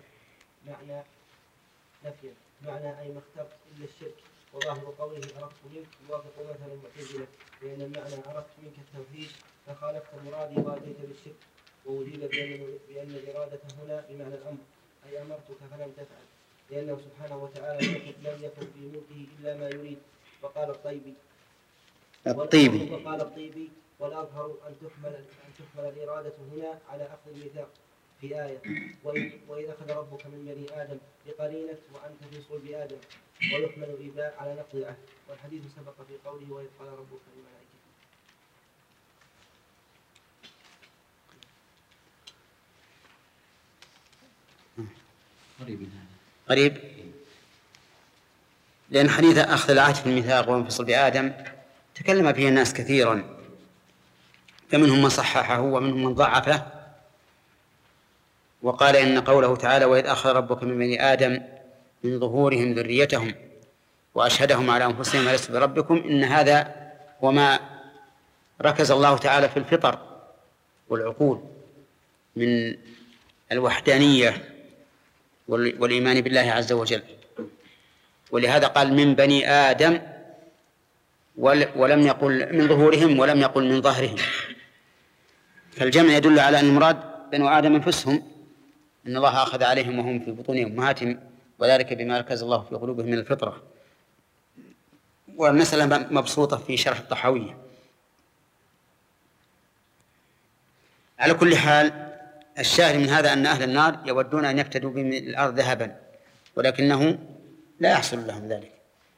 S12: معنى أي ما اخترت إلا الشرك. وظاهر قوله أردت منك يوافق مثل المعتزلة لأن المعنى أردت منك التوحيد فخالفت مرادي وأتيت بالشرك. ووجد بأن الإرادة هنا بمعنى الأمر أي أمرتك فلم تفعل لأنه سبحانه وتعالى لم يكن في ملكه إلا ما يريد. وقال الطيبي والأظهر أن تحمل الإرادة هنا على أخذ الميثاق في آية وإذا أخذ ربك من بني آدم بقرينة وأنت في صلب آدم ويحمل الإباء على نقض العهد. والحديث سبق في قوله وإذ قال ربك للملائكة.
S1: قريب لأن حديث أخذ العهد في الميثاق وانفصل بآدم تكلم فيه الناس كثيرا، فمنهم من صححه ومنهم من ضعفه، وقال إن قوله تعالى وإذ أخذ ربك من بني آدم من ظهورهم ذريتهم وأشهدهم على أنفسهم ألست بربكم إن هذا وما ركز الله تعالى في الفطر والعقول من الوحدانية والإيمان بالله عز وجل، ولهذا قال من بني آدم ولم يقل من ظهورهم ولم يقل من ظهرهم، فالجمع يدل على أن المراد بنو آدم أنفسهم، إن الله أخذ عليهم وهم في بطون أمهاتهم وذلك بما ركز الله في قلوبهم من الفطرة. والمسألة مبسوطة في شرح الطحاوية. على كل حال الشاهد من هذا أن أهل النار يودون أن يفتدوا بهم الأرض ذهبا ولكنه لا يحصل لهم ذلك.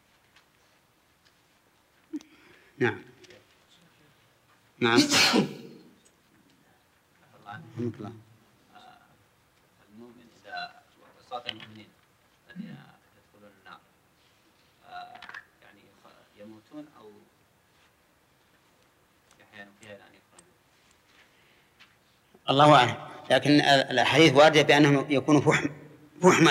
S1: نعم.
S13: المؤمن إذا عصاة المؤمنين الذين يدخلون النار يعني يموتون أو يحيون فيها إلى أن يخرجون؟
S1: الله أعلم، لكن الحديث واردة بأنهم يكونوا فحما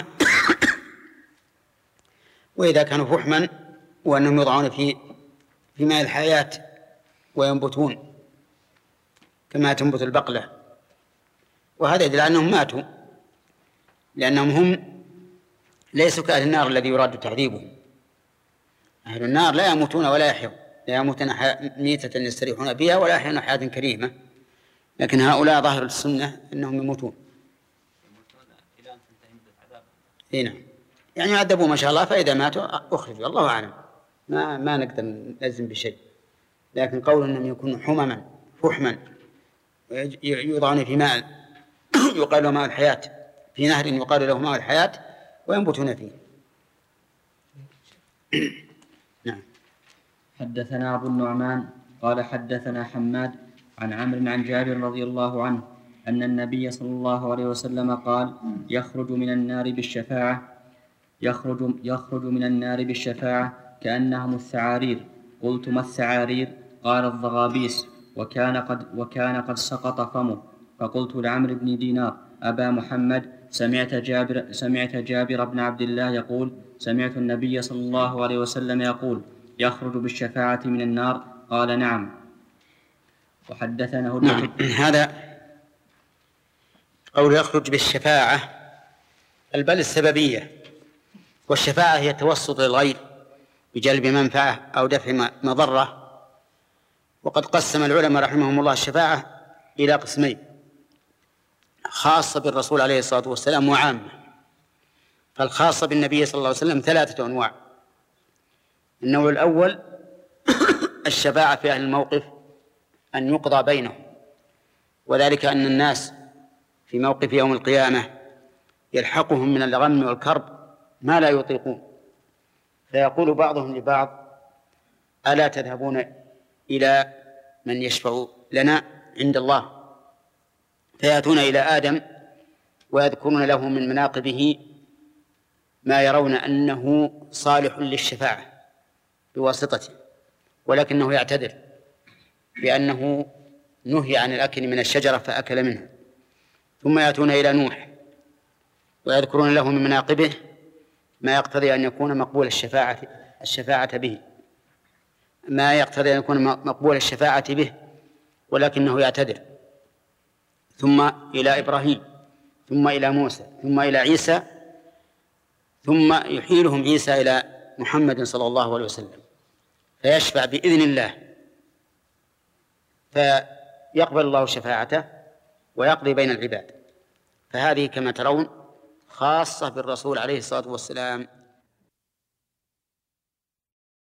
S1: وإذا كانوا فحما وأنهم يضعون في ماء الحياة وينبتون كما تنبت البقلة، وهذا يدل على أنهم ماتوا، لأنهم هم ليسوا كأهل النار الذي يراد تعذيبهم. أهل النار لا يموتون ولا يحيون، لا يموتون ميتة يستريحون بها ولا يحيون حياة كريمة، لكن هؤلاء ظاهر السنة أنهم يموتون إلى أن تنتهي مدة عذابهم. نعم. يعني يعذبوا ما شاء الله، فإذا ماتوا أخرجوا، الله أعلم، ما نقدر نلزم بشيء. لكن قول أنهم يكونوا حمما فحما يوضعون في ماء يقال له ماء الحياة، في نهر يقال له ماء الحياة، وينبتون فيه. نعم.
S5: حدثنا أبو النعمان قال حدثنا حماد عن عمرو عن جابر رضي الله عنه أن النبي صلى الله عليه وسلم قال: يخرج من النار بالشفاعة كأنهم الثعارير. قلت: ما الثعارير؟ قال: الضغابيس. وكان قد سقط فمه. فقلت لعمرو بن دينار: أبا محمد، سمعت جابر بن عبد الله يقول: سمعت النبي صلى الله عليه وسلم يقول: يخرج بالشفاعة من النار؟ قال: نعم. وحدثنا
S1: نعم. هذا قول يخرج بالشفاعة البل السببية، والشفاعة هي التوسط للغير بجلب منفعة أو دفع مضرة. وقد قسم العلماء رحمهم الله الشفاعة إلى قسمين: خاصة بالرسول عليه الصلاة والسلام وعامة. فالخاصة بالنبي صلى الله عليه وسلم 3 أنواع. النوع الأول الشفاعة في أهل الموقف أن يقضى بينهم، وذلك أن الناس في موقف يوم القيامة يلحقهم من الغم والكرب ما لا يطيقون، فيقول بعضهم لبعض: ألا تذهبون إلى من يشفع لنا عند الله؟ فيأتون إلى آدم ويذكرون له من مناقبه ما يرون أنه صالح للشفاعة بواسطته، ولكنه يعتذر بأنه نهي عن الأكل من الشجرة فأكل منها. ثم يأتون إلى نوح ويذكرون له من مناقبه ما يقتضي أن يكون مقبول الشفاعة به، ما يقتضي أن يكون مقبول الشفاعة به، ولكنه يعتذر. ثم إلى إبراهيم، ثم إلى موسى، ثم إلى عيسى، ثم يحيلهم عيسى إلى محمد صلى الله عليه وسلم فيشفع بإذن الله، فيقبل الله شفاعته ويقضي بين العباد. فهذه كما ترون خاصة بالرسول عليه الصلاة والسلام